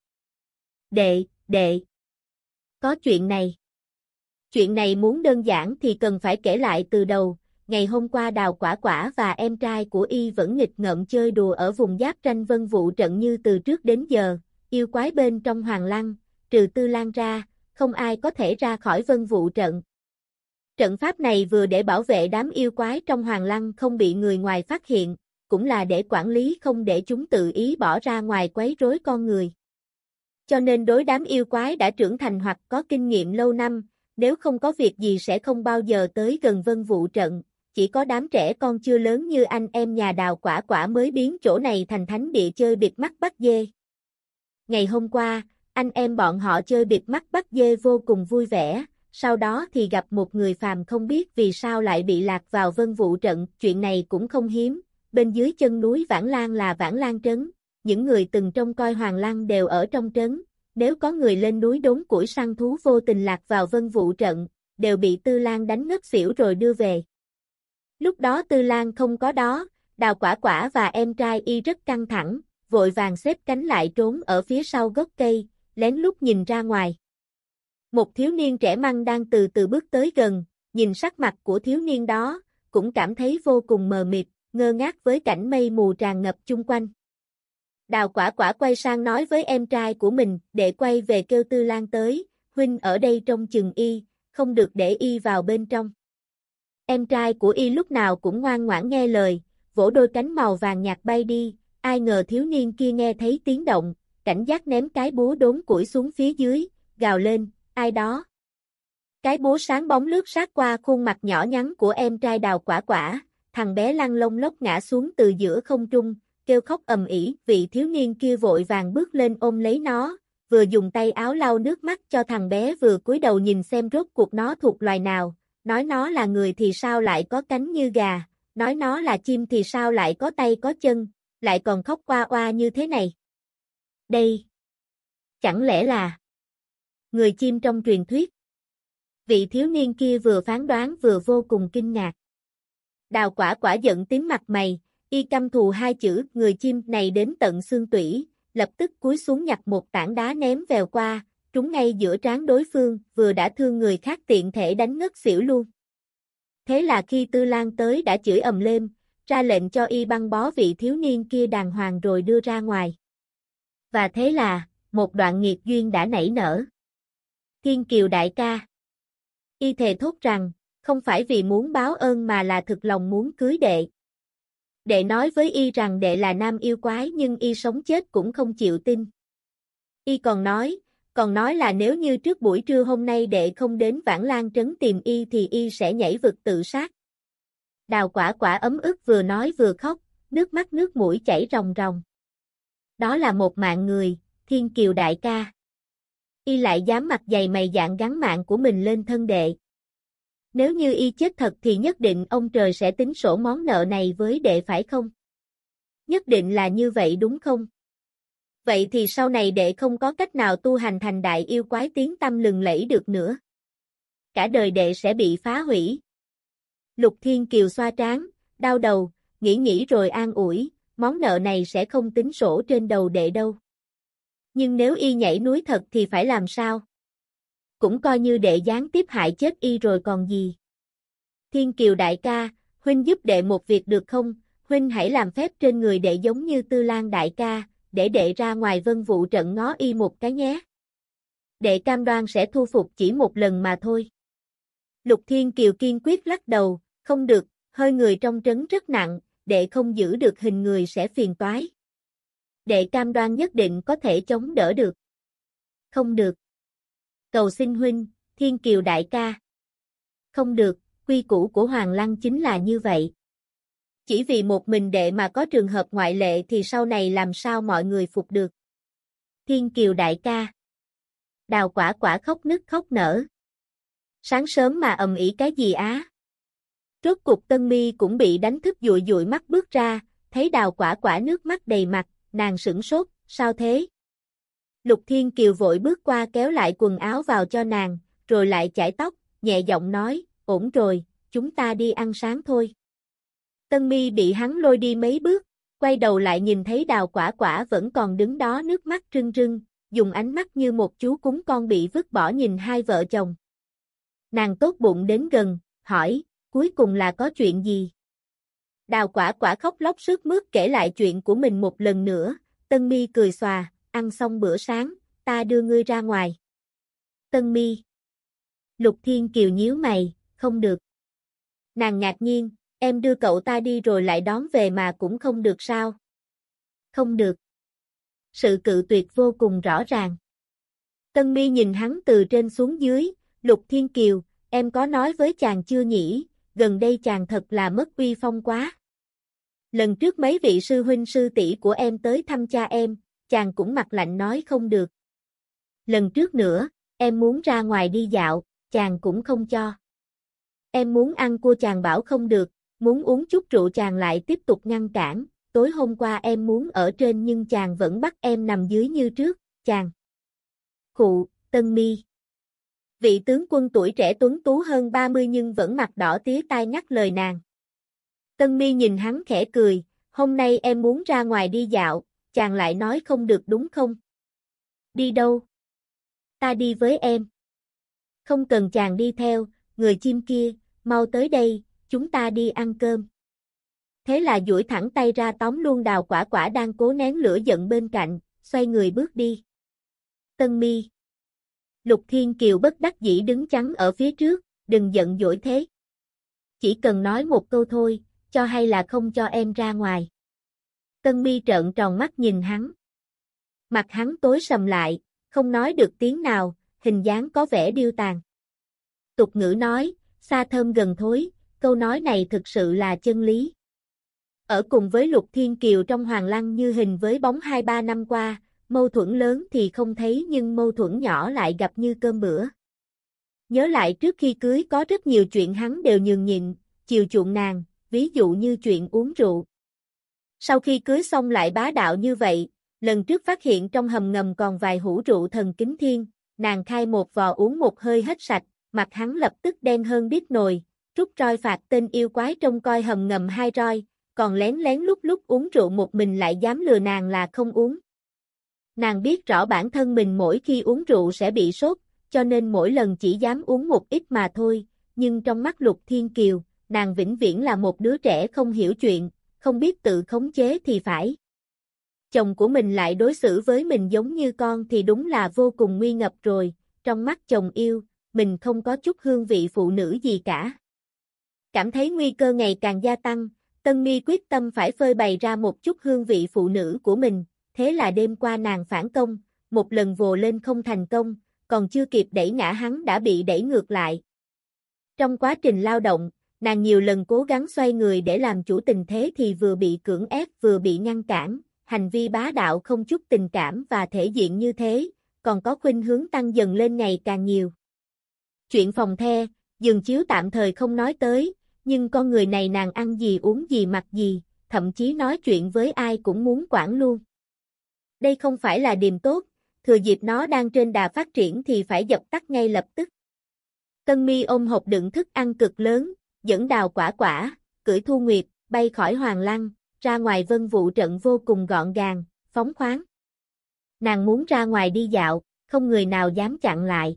Đệ, đệ. Có chuyện này. Chuyện này muốn đơn giản thì cần phải kể lại từ đầu. Ngày hôm qua Đào Quả Quả và em trai của y vẫn nghịch ngợm chơi đùa ở vùng giáp tranh Vân Vụ trận như từ trước đến giờ. Yêu quái bên trong Hoàng Lăng, trừ Tư Lan ra, không ai có thể ra khỏi Vân Vụ trận. Trận pháp này vừa để bảo vệ đám yêu quái trong Hoàng Lăng không bị người ngoài phát hiện, cũng là để quản lý không để chúng tự ý bỏ ra ngoài quấy rối con người. Cho nên đối đám yêu quái đã trưởng thành hoặc có kinh nghiệm lâu năm, nếu không có việc gì sẽ không bao giờ tới gần Vân Vụ trận, chỉ có đám trẻ con chưa lớn như anh em nhà Đào Quả Quả mới biến chỗ này thành thánh địa chơi bịt mắt bắt dê. Ngày hôm qua, anh em bọn họ chơi bịt mắt bắt dê vô cùng vui vẻ, sau đó thì gặp một người phàm không biết vì sao lại bị lạc vào Vân Vụ trận, chuyện này cũng không hiếm, bên dưới chân núi Vãn Lan là Vãn Lan trấn, những người từng trông coi Hoàng Lăng đều ở trong trấn, nếu có người lên núi đốn củi săn thú vô tình lạc vào Vân Vụ trận, đều bị Tư Lan đánh ngất xỉu rồi đưa về. Lúc đó Tư Lan không có đó, Đào Quả Quả và em trai y rất căng thẳng, vội vàng xếp cánh lại trốn ở phía sau gốc cây, lén lút nhìn ra ngoài. Một thiếu niên trẻ măng đang từ từ bước tới gần, nhìn sắc mặt của thiếu niên đó, cũng cảm thấy vô cùng mờ mịt, ngơ ngác với cảnh mây mù tràn ngập chung quanh. Đào Quả Quả quay sang nói với em trai của mình, để quay về kêu Tư Lan tới, huynh ở đây trông chừng y, không được để y vào bên trong. Em trai của y lúc nào cũng ngoan ngoãn nghe lời, vỗ đôi cánh màu vàng nhạt bay đi, ai ngờ thiếu niên kia nghe thấy tiếng động, cảnh giác ném cái búa đốn củi xuống phía dưới, gào lên, ai đó. Cái búa sáng bóng lướt sát qua khuôn mặt nhỏ nhắn của em trai Đào Quả Quả, thằng bé lăn lông lốc ngã xuống từ giữa không trung, kêu khóc ầm ĩ, vị thiếu niên kia vội vàng bước lên ôm lấy nó, vừa dùng tay áo lau nước mắt cho thằng bé vừa cúi đầu nhìn xem rốt cuộc nó thuộc loài nào, nói nó là người thì sao lại có cánh như gà, nói nó là chim thì sao lại có tay có chân, lại còn khóc oa oa như thế này. Đây, chẳng lẽ là người chim trong truyền thuyết? Vị thiếu niên kia vừa phán đoán vừa vô cùng kinh ngạc. Đào Quả Quả giận tím mặt mày, y căm thù hai chữ người chim này đến tận xương tủy, lập tức cúi xuống nhặt một tảng đá ném vèo qua, trúng ngay giữa trán đối phương, vừa đã thương người khác tiện thể đánh ngất xỉu luôn. Thế là khi Tư Lan tới đã chửi ầm lên, ra lệnh cho y băng bó vị thiếu niên kia đàng hoàng rồi đưa ra ngoài. Và thế là, một đoạn nghiệt duyên đã nảy nở. Thiên Kiều đại ca. Y thề thốt rằng, không phải vì muốn báo ơn mà là thực lòng muốn cưới đệ. Đệ nói với y rằng đệ là nam yêu quái nhưng y sống chết cũng không chịu tin. Y còn nói, còn nói là nếu như trước buổi trưa hôm nay đệ không đến Vãn Lan trấn tìm y thì y sẽ nhảy vực tự sát. Đào Quả Quả ấm ức vừa nói vừa khóc, nước mắt nước mũi chảy ròng ròng. Đó là một mạng người, Thiên Kiều đại ca. Y lại dám mặt dày mày dạn gắn mạng của mình lên thân đệ. Nếu như y chết thật thì nhất định ông trời sẽ tính sổ món nợ này với đệ phải không? Nhất định là như vậy đúng không? Vậy thì sau này đệ không có cách nào tu hành thành đại yêu quái tiếng tăm lừng lẫy được nữa. Cả đời đệ sẽ bị phá hủy. Lục Thiên Kiều xoa trán, đau đầu, nghĩ nghĩ rồi an ủi, món nợ này sẽ không tính sổ trên đầu đệ đâu. Nhưng nếu y nhảy núi thật thì phải làm sao? Cũng coi như đệ gián tiếp hại chết y rồi còn gì. Thiên Kiều đại ca, huynh giúp đệ một việc được không? Huynh hãy làm phép trên người đệ giống như Tư Lan đại ca, để đệ ra ngoài vân vụ trận ngó y một cái nhé. Đệ cam đoan sẽ thu phục chỉ một lần mà thôi. Lục Thiên Kiều kiên quyết lắc đầu, không được, hơi người trong trấn rất nặng, đệ không giữ được hình người sẽ phiền toái. Đệ cam đoan nhất định có thể chống đỡ được. Không được. Cầu xin huynh, Thiên Kiều đại ca. Không được, quy củ của Hoàng Lăng chính là như vậy. Chỉ vì một mình đệ mà có trường hợp ngoại lệ thì sau này làm sao mọi người phục được. Thiên Kiều đại ca. Đào Quả Quả khóc nức khóc nở. Sáng sớm mà ầm ĩ cái gì á? Rốt cục Tân Mi cũng bị đánh thức dụi dụi mắt bước ra, thấy Đào Quả Quả nước mắt đầy mặt, nàng sửng sốt, sao thế? Lục Thiên Kiều vội bước qua kéo lại quần áo vào cho nàng, rồi lại chải tóc, nhẹ giọng nói, ổn rồi, chúng ta đi ăn sáng thôi. Tân Mi bị hắn lôi đi mấy bước, quay đầu lại nhìn thấy Đào Quả Quả vẫn còn đứng đó nước mắt rưng rưng, dùng ánh mắt như một chú cún con bị vứt bỏ nhìn hai vợ chồng. Nàng tốt bụng đến gần, hỏi, cuối cùng là có chuyện gì? Đào Quả Quả khóc lóc sướt mướt kể lại chuyện của mình một lần nữa, Tân Mi cười xòa, ăn xong bữa sáng, ta đưa ngươi ra ngoài. Tân Mi. Lục Thiên Kiều nhíu mày, không được. Nàng ngạc nhiên, em đưa cậu ta đi rồi lại đón về mà cũng không được sao? Không được. Sự cự tuyệt vô cùng rõ ràng. Tân Mi nhìn hắn từ trên xuống dưới, Lục Thiên Kiều, em có nói với chàng chưa nhỉ, gần đây chàng thật là mất uy phong quá. Lần trước mấy vị sư huynh sư tỷ của em tới thăm cha em, chàng cũng mặt lạnh nói không được. Lần trước nữa, em muốn ra ngoài đi dạo, chàng cũng không cho. Em muốn ăn cua chàng bảo không được, muốn uống chút rượu chàng lại tiếp tục ngăn cản, tối hôm qua em muốn ở trên nhưng chàng vẫn bắt em nằm dưới như trước, chàng. Khụ, Tân Mi. Vị tướng quân tuổi trẻ tuấn tú hơn ba mươi nhưng vẫn mặt đỏ tía tai ngắt lời nàng. Tân Mi nhìn hắn khẽ cười, hôm nay em muốn ra ngoài đi dạo, chàng lại nói không được đúng không? Đi đâu? Ta đi với em. Không cần chàng đi theo, người chim kia, mau tới đây, chúng ta đi ăn cơm. Thế là duỗi thẳng tay ra tóm luôn Đào Quả Quả đang cố nén lửa giận bên cạnh, xoay người bước đi. Tân Mi. Lục Thiên Kiều bất đắc dĩ đứng chắn ở phía trước, đừng giận dỗi thế. Chỉ cần nói một câu thôi, cho hay là không cho em ra ngoài. Tân Mi trợn tròn mắt nhìn hắn. Mặt hắn tối sầm lại, không nói được tiếng nào, hình dáng có vẻ điêu tàn. Tục ngữ nói, xa thơm gần thối, câu nói này thực sự là chân lý. Ở cùng với Lục Thiên Kiều trong Hoàng Lăng như hình với bóng hai ba năm qua, mâu thuẫn lớn thì không thấy nhưng mâu thuẫn nhỏ lại gặp như cơm bữa. Nhớ lại trước khi cưới có rất nhiều chuyện hắn đều nhường nhịn, chiều chuộng nàng, ví dụ như chuyện uống rượu. Sau khi cưới xong lại bá đạo như vậy, lần trước phát hiện trong hầm ngầm còn vài hũ rượu thần kính thiên, nàng khai một vò uống một hơi hết sạch, mặt hắn lập tức đen hơn đít nồi, rút roi phạt tên yêu quái trông coi hầm ngầm hai roi, còn lén lén lúc lúc uống rượu một mình lại dám lừa nàng là không uống. Nàng biết rõ bản thân mình mỗi khi uống rượu sẽ bị sốt, cho nên mỗi lần chỉ dám uống một ít mà thôi, nhưng trong mắt Lục Thiên Kiều, nàng vĩnh viễn là một đứa trẻ không hiểu chuyện, không biết tự khống chế thì phải. Chồng của mình lại đối xử với mình giống như con thì đúng là vô cùng nguy ngập rồi, trong mắt chồng yêu, mình không có chút hương vị phụ nữ gì cả. Cảm thấy nguy cơ ngày càng gia tăng, Tân Mi quyết tâm phải phơi bày ra một chút hương vị phụ nữ của mình, thế là đêm qua nàng phản công, một lần vồ lên không thành công, còn chưa kịp đẩy ngã hắn đã bị đẩy ngược lại. Trong quá trình lao động, nàng nhiều lần cố gắng xoay người để làm chủ tình thế thì vừa bị cưỡng ép vừa bị ngăn cản, hành vi bá đạo không chút tình cảm và thể diện như thế, còn có khuynh hướng tăng dần lên ngày càng nhiều. Chuyện phòng the, giường chiếu tạm thời không nói tới, nhưng con người này nàng ăn gì uống gì mặc gì, thậm chí nói chuyện với ai cũng muốn quản luôn. Đây không phải là điềm tốt, thừa dịp nó đang trên đà phát triển thì phải dập tắt ngay lập tức. Tân Mi ôm hộp đựng thức ăn cực lớn, dẫn Đào Quả Quả, cưỡi Thu Nguyệt, bay khỏi Hoàng Lăng, ra ngoài vân vụ trận vô cùng gọn gàng, phóng khoáng. Nàng muốn ra ngoài đi dạo, không người nào dám chặn lại.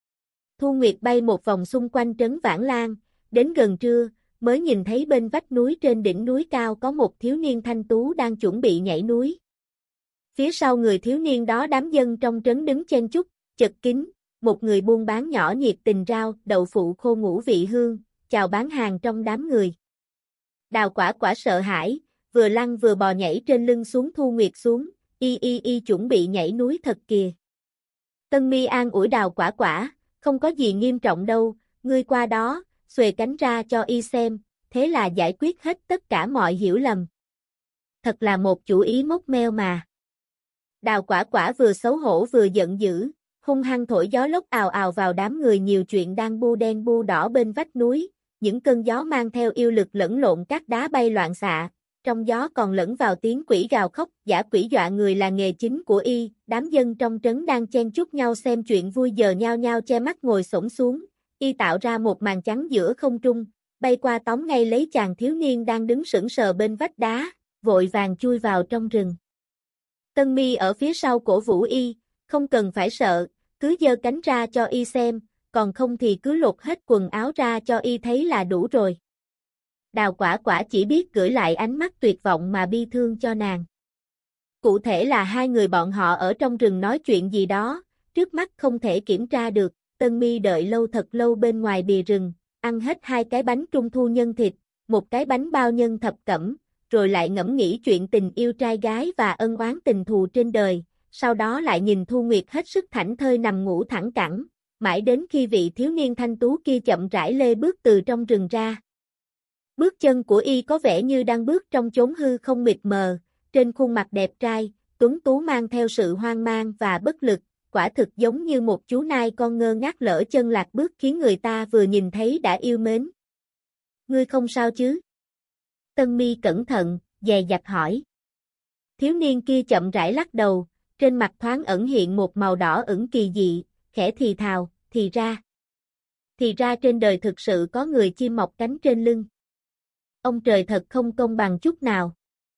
Thu Nguyệt bay một vòng xung quanh trấn Vãn Lan, đến gần trưa, mới nhìn thấy bên vách núi trên đỉnh núi cao có một thiếu niên thanh tú đang chuẩn bị nhảy núi. Phía sau người thiếu niên đó đám dân trong trấn đứng chen chúc, chật kín, một người buôn bán nhỏ nhiệt tình rao, đậu phụ khô ngũ vị hương, chào bán hàng trong đám người. Đào Quả Quả sợ hãi, vừa lăn vừa bò nhảy trên lưng xuống Thu Nguyệt xuống, y y y chuẩn bị nhảy núi thật kìa. Tân Mi an ủi Đào Quả Quả, không có gì nghiêm trọng đâu, ngươi qua đó, xuề cánh ra cho y xem, thế là giải quyết hết tất cả mọi hiểu lầm. Thật là một chủ ý mốc meo mà. Đào Quả Quả vừa xấu hổ vừa giận dữ, hung hăng thổi gió lốc ào ào vào đám người nhiều chuyện đang bu đen bu đỏ bên vách núi, những cơn gió mang theo yêu lực lẫn lộn các đá bay loạn xạ, trong gió còn lẫn vào tiếng quỷ gào khóc, giả quỷ dọa người là nghề chính của y, đám dân trong trấn đang chen chúc nhau xem chuyện vui giờ nhao nhao che mắt ngồi xổm xuống, y tạo ra một màn trắng giữa không trung, bay qua tóm ngay lấy chàng thiếu niên đang đứng sững sờ bên vách đá, vội vàng chui vào trong rừng. Tân Mi ở phía sau cổ vũ y, không cần phải sợ, cứ giơ cánh ra cho y xem, còn không thì cứ lột hết quần áo ra cho y thấy là đủ rồi. Đào Quả Quả chỉ biết gửi lại ánh mắt tuyệt vọng mà bi thương cho nàng. Cụ thể là hai người bọn họ ở trong rừng nói chuyện gì đó, trước mắt không thể kiểm tra được, Tân Mi đợi lâu thật lâu bên ngoài bìa rừng, ăn hết hai cái bánh trung thu nhân thịt, một cái bánh bao nhân thập cẩm, rồi lại ngẫm nghĩ chuyện tình yêu trai gái và ân oán tình thù trên đời, sau đó lại nhìn Thu Nguyệt hết sức thảnh thơi nằm ngủ thẳng cẳng, mãi đến khi vị thiếu niên thanh tú kia chậm rãi lê bước từ trong rừng ra. Bước chân của y có vẻ như đang bước trong chốn hư không mịt mờ, trên khuôn mặt đẹp trai, tuấn tú mang theo sự hoang mang và bất lực, quả thực giống như một chú nai con ngơ ngác lỡ chân lạc bước khiến người ta vừa nhìn thấy đã yêu mến. Ngươi không sao chứ? Tân Mi cẩn thận, dè dặt hỏi. Thiếu niên kia chậm rãi lắc đầu, trên mặt thoáng ẩn hiện một màu đỏ ửng kỳ dị, khẽ thì thào, thì ra. Thì ra trên đời thực sự có người chim mọc cánh trên lưng. Ông trời thật không công bằng chút nào.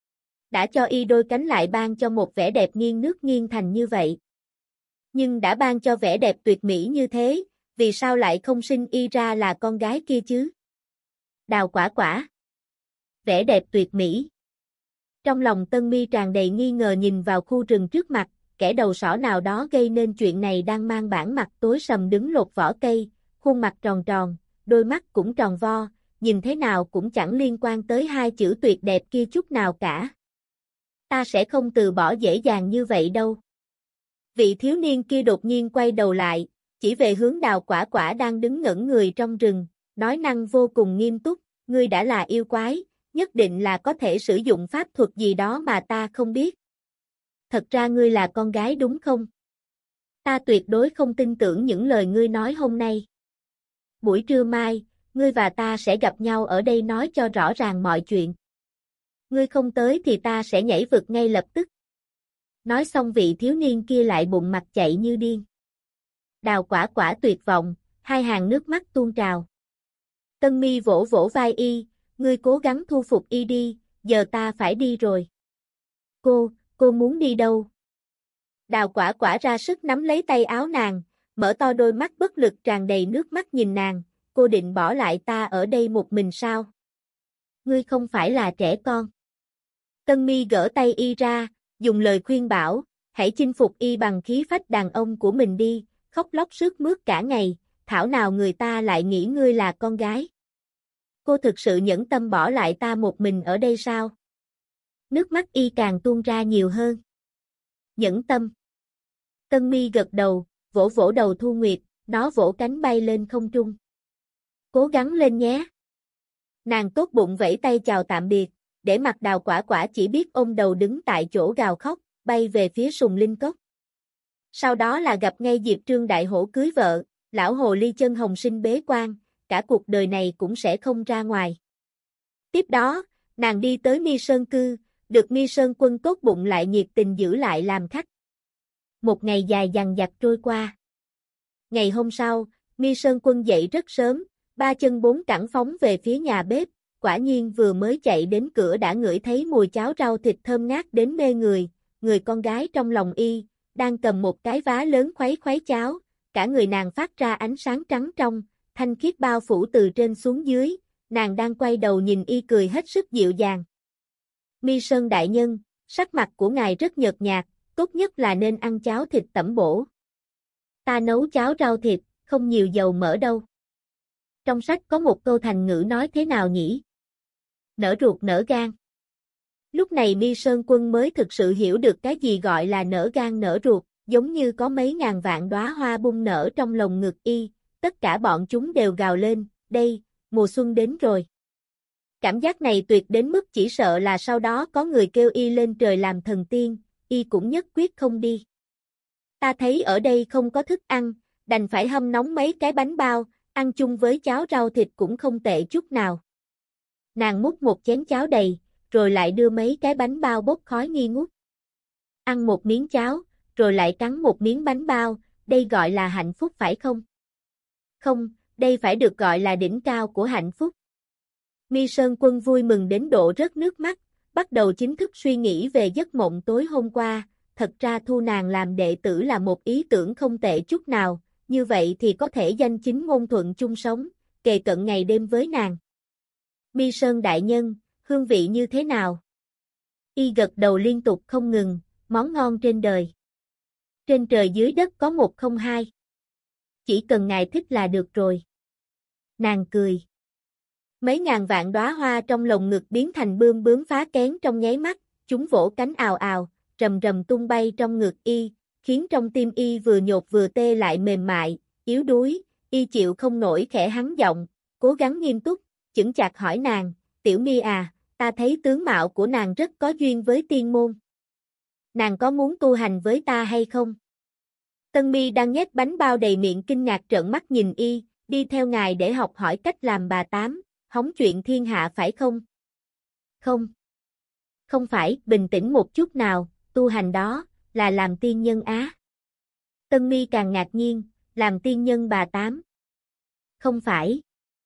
Đã cho y đôi cánh lại ban cho một vẻ đẹp nghiêng nước nghiêng thành như vậy. Nhưng đã ban cho vẻ đẹp tuyệt mỹ như thế, vì sao lại không sinh y ra là con gái kia chứ? Đào Quả Quả. Vẻ đẹp tuyệt mỹ. Trong lòng Tân Mi tràn đầy nghi ngờ nhìn vào khu rừng trước mặt, kẻ đầu sỏ nào đó gây nên chuyện này đang mang bản mặt tối sầm đứng lột vỏ cây, khuôn mặt tròn tròn, đôi mắt cũng tròn vo, nhìn thế nào cũng chẳng liên quan tới hai chữ tuyệt đẹp kia chút nào cả. Ta sẽ không từ bỏ dễ dàng như vậy đâu. Vị thiếu niên kia đột nhiên quay đầu lại, chỉ về hướng Đào Quả Quả đang đứng ngẩn người trong rừng, nói năng vô cùng nghiêm túc, ngươi đã là yêu quái, nhất định là có thể sử dụng pháp thuật gì đó mà ta không biết. Thật ra ngươi là con gái đúng không? Ta tuyệt đối không tin tưởng những lời ngươi nói hôm nay. Buổi trưa mai, ngươi và ta sẽ gặp nhau ở đây nói cho rõ ràng mọi chuyện. Ngươi không tới thì ta sẽ nhảy vực ngay lập tức. Nói xong vị thiếu niên kia lại bụng mặt chạy như điên. Đào Quả Quả tuyệt vọng, hai hàng nước mắt tuôn trào. Tân Mi vỗ vỗ vai y, ngươi cố gắng thu phục y đi, giờ ta phải đi rồi. Cô, cô muốn đi đâu? Đào Quả Quả ra sức nắm lấy tay áo nàng, mở to đôi mắt bất lực tràn đầy nước mắt nhìn nàng, cô định bỏ lại ta ở đây một mình sao? Ngươi không phải là trẻ con. Tân Mi gỡ tay y ra, dùng lời khuyên bảo, hãy chinh phục y bằng khí phách đàn ông của mình đi, khóc lóc sướt mướt cả ngày, thảo nào người ta lại nghĩ ngươi là con gái. Cô thực sự nhẫn tâm bỏ lại ta một mình ở đây sao? Nước mắt y càng tuôn ra nhiều hơn. Nhẫn tâm. Tân Mi gật đầu, vỗ vỗ đầu Thu Nguyệt, nó vỗ cánh bay lên không trung. Cố gắng lên nhé. Nàng tốt bụng vẫy tay chào tạm biệt, để mặc Đào Quả Quả chỉ biết ôm đầu đứng tại chỗ gào khóc, bay về phía Sùng Linh Cốc. Sau đó là gặp ngay Diệp Trương Đại Hổ cưới vợ, lão hồ ly chân hồng sinh bế quan, cả cuộc đời này cũng sẽ không ra ngoài. Tiếp đó, nàng đi tới Mi Sơn Cư, được Mi Sơn Quân tốt bụng lại nhiệt tình giữ lại làm khách. Một ngày dài dằng dặc trôi qua. Ngày hôm sau, Mi Sơn Quân dậy rất sớm, ba chân bốn cẳng phóng về phía nhà bếp, quả nhiên vừa mới chạy đến cửa đã ngửi thấy mùi cháo rau thịt thơm ngát đến mê người, người con gái trong lòng y, đang cầm một cái vá lớn khuấy khuấy cháo, cả người nàng phát ra ánh sáng trắng trong, thanh khiết bao phủ từ trên xuống dưới, nàng đang quay đầu nhìn y cười hết sức dịu dàng. Mi Sơn đại nhân, sắc mặt của ngài rất nhợt nhạt, tốt nhất là nên ăn cháo thịt tẩm bổ. Ta nấu cháo rau thịt, không nhiều dầu mỡ đâu. Trong sách có một câu thành ngữ nói thế nào nhỉ? Nở ruột nở gan. Lúc này Mi Sơn Quân mới thực sự hiểu được cái gì gọi là nở gan nở ruột, giống như có mấy ngàn vạn đóa hoa bung nở trong lồng ngực y, tất cả bọn chúng đều gào lên, đây, mùa xuân đến rồi. Cảm giác này tuyệt đến mức chỉ sợ là sau đó có người kêu y lên trời làm thần tiên, y cũng nhất quyết không đi. Ta thấy ở đây không có thức ăn, đành phải hâm nóng mấy cái bánh bao, ăn chung với cháo rau thịt cũng không tệ chút nào. Nàng múc một chén cháo đầy, rồi lại đưa mấy cái bánh bao bốc khói nghi ngút. Ăn một miếng cháo, rồi lại cắn một miếng bánh bao, đây gọi là hạnh phúc phải không? Không, đây phải được gọi là đỉnh cao của hạnh phúc. Mi Sơn Quân vui mừng đến độ rớt nước mắt, bắt đầu chính thức suy nghĩ về giấc mộng tối hôm qua, thật ra thu nàng làm đệ tử là một ý tưởng không tệ chút nào, như vậy thì có thể danh chính ngôn thuận chung sống, kề cận ngày đêm với nàng. Mi Sơn đại nhân, hương vị như thế nào? Y gật đầu liên tục không ngừng, món ngon trên đời. Trên trời dưới đất có một không hai. Chỉ cần ngài thích là được rồi. Nàng cười. Mấy ngàn vạn đóa hoa trong lồng ngực biến thành bươm bướm phá kén trong nháy mắt, chúng vỗ cánh ào ào, rầm rầm tung bay trong ngực y, khiến trong tim y vừa nhột vừa tê lại mềm mại, yếu đuối, y chịu không nổi khẽ hắn giọng, cố gắng nghiêm túc, chững chạc hỏi nàng, tiểu Mi à, ta thấy tướng mạo của nàng rất có duyên với tiên môn. Nàng có muốn tu hành với ta hay không? Tân Mi đang nhét bánh bao đầy miệng kinh ngạc trợn mắt nhìn y, đi theo ngài để học hỏi cách làm bà tám, hóng chuyện thiên hạ phải không? Không. Không phải, bình tĩnh một chút nào, tu hành đó, là làm tiên nhân á. Tân Mi càng ngạc nhiên, làm tiên nhân bà tám. không phải.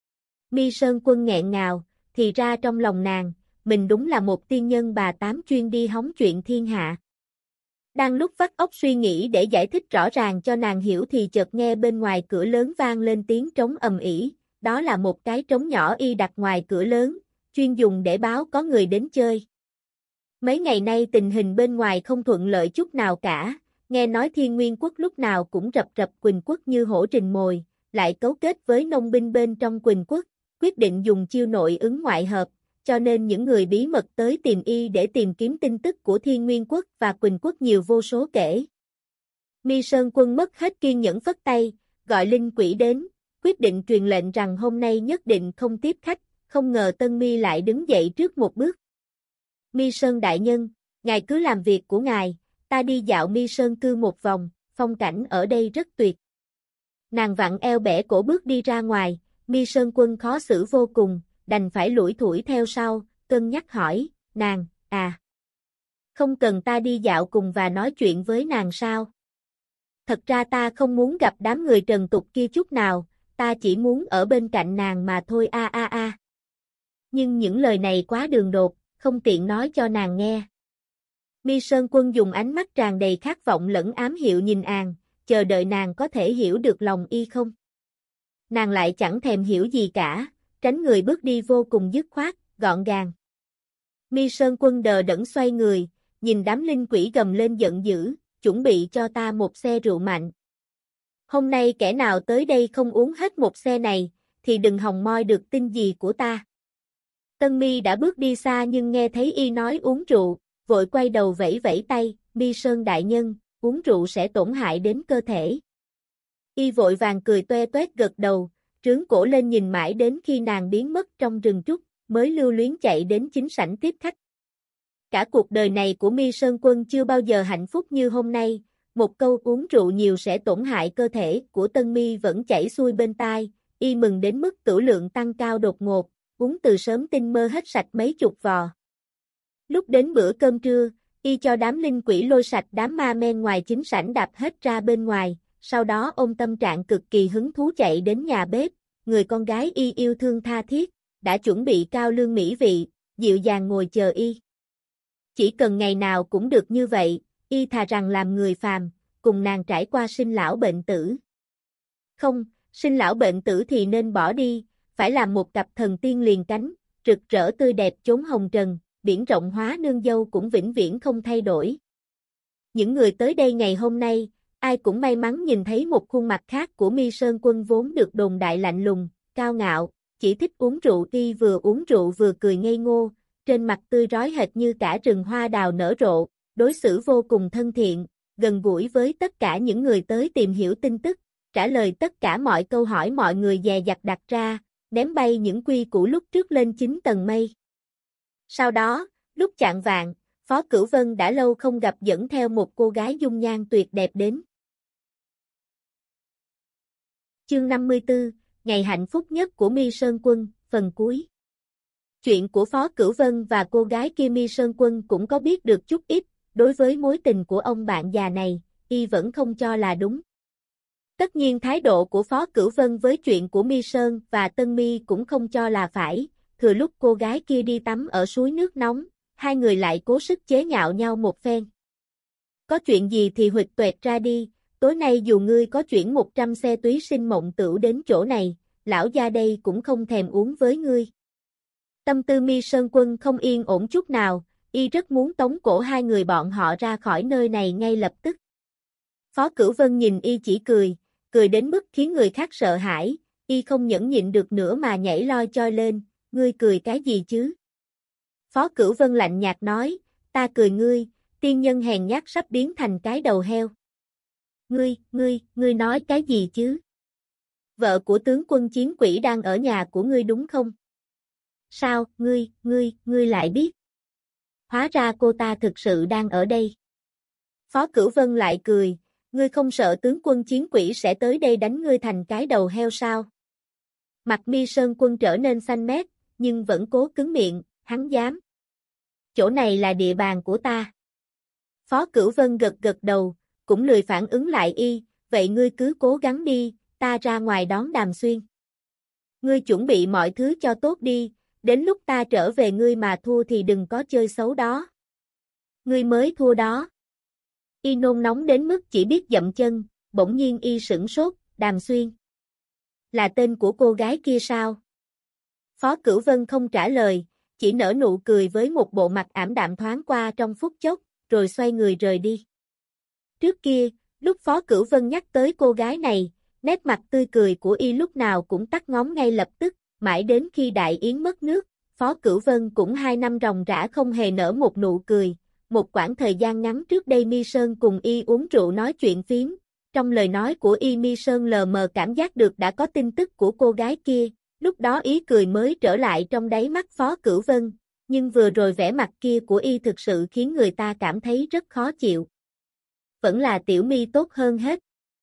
Mi Sơn Quân nghẹn ngào, thì ra trong lòng nàng, mình đúng là một tiên nhân bà tám chuyên đi hóng chuyện thiên hạ. Đang lúc vắt óc suy nghĩ để giải thích rõ ràng cho nàng hiểu thì chợt nghe bên ngoài cửa lớn vang lên tiếng trống ầm ĩ, đó là một cái trống nhỏ y đặt ngoài cửa lớn, chuyên dùng để báo có người đến chơi. Mấy ngày nay tình hình bên ngoài không thuận lợi chút nào cả, nghe nói Thiên Nguyên Quốc lúc nào cũng rập rập Quỳnh Quốc như hổ rình mồi, lại cấu kết với nông binh bên trong Quỳnh Quốc, quyết định dùng chiêu nội ứng ngoại hợp, cho nên những người bí mật tới tìm y để tìm kiếm tin tức của Thiên Nguyên Quốc và Quỳnh Quốc nhiều vô số kể. Mi Sơn Quân mất hết kiên nhẫn phất tay, gọi linh quỷ đến, quyết định truyền lệnh rằng hôm nay nhất định không tiếp khách, không ngờ Tân Mi lại đứng dậy trước một bước. Mi Sơn đại nhân, ngài cứ làm việc của ngài, ta đi dạo Mi Sơn cư một vòng, phong cảnh ở đây rất tuyệt. Nàng vặn eo bẻ cổ bước đi ra ngoài, Mi Sơn Quân khó xử vô cùng, đành phải lủi thủi theo sau, cân nhắc hỏi, nàng, à, không cần ta đi dạo cùng và nói chuyện với nàng sao? Thật ra ta không muốn gặp đám người trần tục kia chút nào, ta chỉ muốn ở bên cạnh nàng mà thôi a a a. Nhưng những lời này quá đường đột, không tiện nói cho nàng nghe. Mi Sơn Quân dùng ánh mắt tràn đầy khát vọng lẫn ám hiệu nhìn nàng, chờ đợi nàng có thể hiểu được lòng y không. Nàng lại chẳng thèm hiểu gì cả, tránh người bước đi vô cùng dứt khoát, gọn gàng. Mi Sơn Quân đờ đẫn xoay người, nhìn đám linh quỷ gầm lên giận dữ, chuẩn bị cho ta một xe rượu mạnh. Hôm nay kẻ nào tới đây không uống hết một xe này, thì đừng hòng moi được tin gì của ta. Tân Mi đã bước đi xa nhưng nghe thấy y nói uống rượu, vội quay đầu vẫy vẫy tay, Mi Sơn đại nhân, uống rượu sẽ tổn hại đến cơ thể. Y vội vàng cười toe toét gật đầu, trướng cổ lên nhìn mãi đến khi nàng biến mất trong rừng trúc, mới lưu luyến chạy đến chính sảnh tiếp khách. Cả cuộc đời này của Mi Sơn Quân chưa bao giờ hạnh phúc như hôm nay, một câu uống rượu nhiều sẽ tổn hại cơ thể của Tân Mi vẫn chảy xuôi bên tai, y mừng đến mức tửu lượng tăng cao đột ngột, uống từ sớm tinh mơ hết sạch mấy chục vò. Lúc đến bữa cơm trưa, y cho đám linh quỷ lôi sạch đám ma men ngoài chính sảnh đạp hết ra bên ngoài, sau đó ôm tâm trạng cực kỳ hứng thú chạy đến nhà bếp, người con gái y yêu thương tha thiết, đã chuẩn bị cao lương mỹ vị, dịu dàng ngồi chờ y. Chỉ cần ngày nào cũng được như vậy, y thà rằng làm người phàm, cùng nàng trải qua sinh lão bệnh tử. Không, sinh lão bệnh tử thì nên bỏ đi, phải làm một cặp thần tiên liền cánh, rực rỡ tươi đẹp chốn hồng trần, biển rộng hóa nương dâu cũng vĩnh viễn không thay đổi. Những người tới đây ngày hôm nay, ai cũng may mắn nhìn thấy một khuôn mặt khác của Mi Sơn Quân vốn được đồn đại lạnh lùng, cao ngạo, chỉ thích uống rượu. Y vừa uống rượu vừa cười ngây ngô, trên mặt tươi rói hệt như cả rừng hoa đào nở rộ, đối xử vô cùng thân thiện, gần gũi với tất cả những người tới tìm hiểu tin tức, trả lời tất cả mọi câu hỏi mọi người dè dặt đặt ra, ném bay những quy củ lúc trước lên chín tầng mây. Sau đó, lúc chạng vạng, Phó Cửu Vân đã lâu không gặp dẫn theo một cô gái dung nhan tuyệt đẹp đến. Chương năm mươi tư, ngày hạnh phúc nhất của Mi Sơn Quân, phần cuối. Chuyện của Phó Cửu Vân và cô gái kia Mi Sơn Quân cũng có biết được chút ít, đối với mối tình của ông bạn già này, y vẫn không cho là đúng. Tất nhiên thái độ của Phó Cửu Vân với chuyện của Mi Sơn và Tân Mi cũng không cho là phải, thừa lúc cô gái kia đi tắm ở suối nước nóng, hai người lại cố sức chế nhạo nhau một phen. Có chuyện gì thì huỵch toẹt ra đi, tối nay dù ngươi có chuyển một trăm xe túy sinh mộng tửu đến chỗ này, lão gia đây cũng không thèm uống với ngươi. Tâm tư Mi Sơn Quân không yên ổn chút nào, y rất muốn tống cổ hai người bọn họ ra khỏi nơi này ngay lập tức. Phó Cửu Vân nhìn y chỉ cười, cười đến mức khiến người khác sợ hãi, y không nhẫn nhịn được nữa mà nhảy loi choi lên, ngươi cười cái gì chứ? Phó Cửu Vân lạnh nhạt nói, ta cười ngươi, tiên nhân hèn nhát sắp biến thành cái đầu heo. Ngươi, ngươi, ngươi nói cái gì chứ? Vợ của tướng quân chiến quỷ đang ở nhà của ngươi đúng không? Sao, ngươi, ngươi, ngươi lại biết? Hóa ra cô ta thực sự đang ở đây. Phó Cửu Vân lại cười, ngươi không sợ tướng quân chiến quỷ sẽ tới đây đánh ngươi thành cái đầu heo sao? Mặt Mi Sơn Quân trở nên xanh mét, nhưng vẫn cố cứng miệng, hắn dám. Chỗ này là địa bàn của ta. Phó Cửu Vân gật gật đầu, cũng lười phản ứng lại y, vậy ngươi cứ cố gắng đi, ta ra ngoài đón Đàm Xuyên. Ngươi chuẩn bị mọi thứ cho tốt đi, đến lúc ta trở về ngươi mà thua thì đừng có chơi xấu đó. Ngươi mới thua đó. Y nôn nóng đến mức chỉ biết dậm chân, bỗng nhiên y sửng sốt, Đàm Xuyên. Là tên của cô gái kia sao? Phó Cửu Vân không trả lời, chỉ nở nụ cười với một bộ mặt ảm đạm thoáng qua trong phút chốc, rồi xoay người rời đi. Trước kia, lúc Phó Cửu Vân nhắc tới cô gái này, nét mặt tươi cười của y lúc nào cũng tắt ngóm ngay lập tức, mãi đến khi Đại Yến mất nước, Phó Cửu Vân cũng hai năm ròng rã không hề nở một nụ cười. Một quãng thời gian ngắn trước đây Mi Sơn cùng y uống rượu nói chuyện phiếm, trong lời nói của y Mi Sơn lờ mờ cảm giác được đã có tin tức của cô gái kia, lúc đó ý cười mới trở lại trong đáy mắt Phó Cửu Vân, nhưng vừa rồi vẻ mặt kia của y thực sự khiến người ta cảm thấy rất khó chịu. Vẫn là Tiểu Mi tốt hơn hết.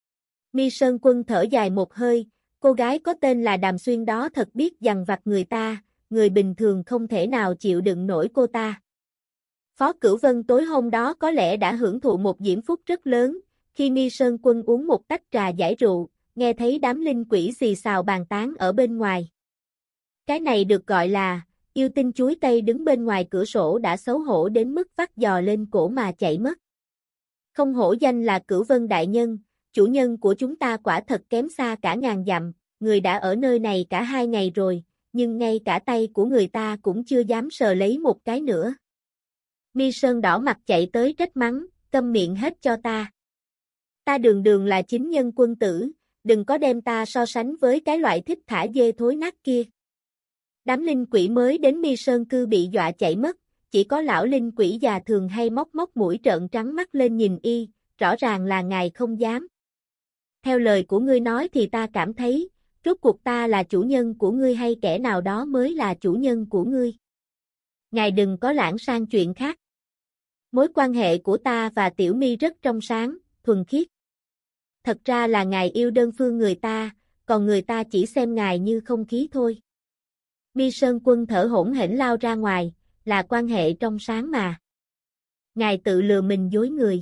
Mi Sơn Quân thở dài một hơi, cô gái có tên là Đàm Xuyên đó thật biết dằn vặt người ta, người bình thường không thể nào chịu đựng nổi cô ta. Phó Cửu Vân tối hôm đó có lẽ đã hưởng thụ một diễm phúc rất lớn, khi Mi Sơn Quân uống một tách trà giải rượu, nghe thấy đám linh quỷ xì xào bàn tán ở bên ngoài. Cái này được gọi là, yêu tinh chuối tây đứng bên ngoài cửa sổ đã xấu hổ đến mức vắt giò lên cổ mà chạy mất. Không hổ danh là Cửu Vân đại nhân, chủ nhân của chúng ta quả thật kém xa cả ngàn dặm, người đã ở nơi này cả hai ngày rồi, nhưng ngay cả tay của người ta cũng chưa dám sờ lấy một cái nữa. Mi Sơn đỏ mặt chạy tới trách mắng, câm miệng hết cho ta. Ta đường đường là chính nhân quân tử, đừng có đem ta so sánh với cái loại thích thả dê thối nát kia. Đám linh quỷ mới đến Mi Sơn cư bị dọa chạy mất, chỉ có lão linh quỷ già thường hay móc móc mũi trợn trắng mắt lên nhìn y, rõ ràng là ngài không dám. Theo lời của ngươi nói thì ta cảm thấy, rốt cuộc ta là chủ nhân của ngươi hay kẻ nào đó mới là chủ nhân của ngươi. Ngài đừng có lãng sang chuyện khác. Mối quan hệ của ta và Tiểu Mi rất trong sáng, thuần khiết. Thật ra là ngài yêu đơn phương người ta, còn người ta chỉ xem ngài như không khí thôi. Mi Sơn Quân thở hổn hển lao ra ngoài, là quan hệ trong sáng mà. Ngài tự lừa mình dối người.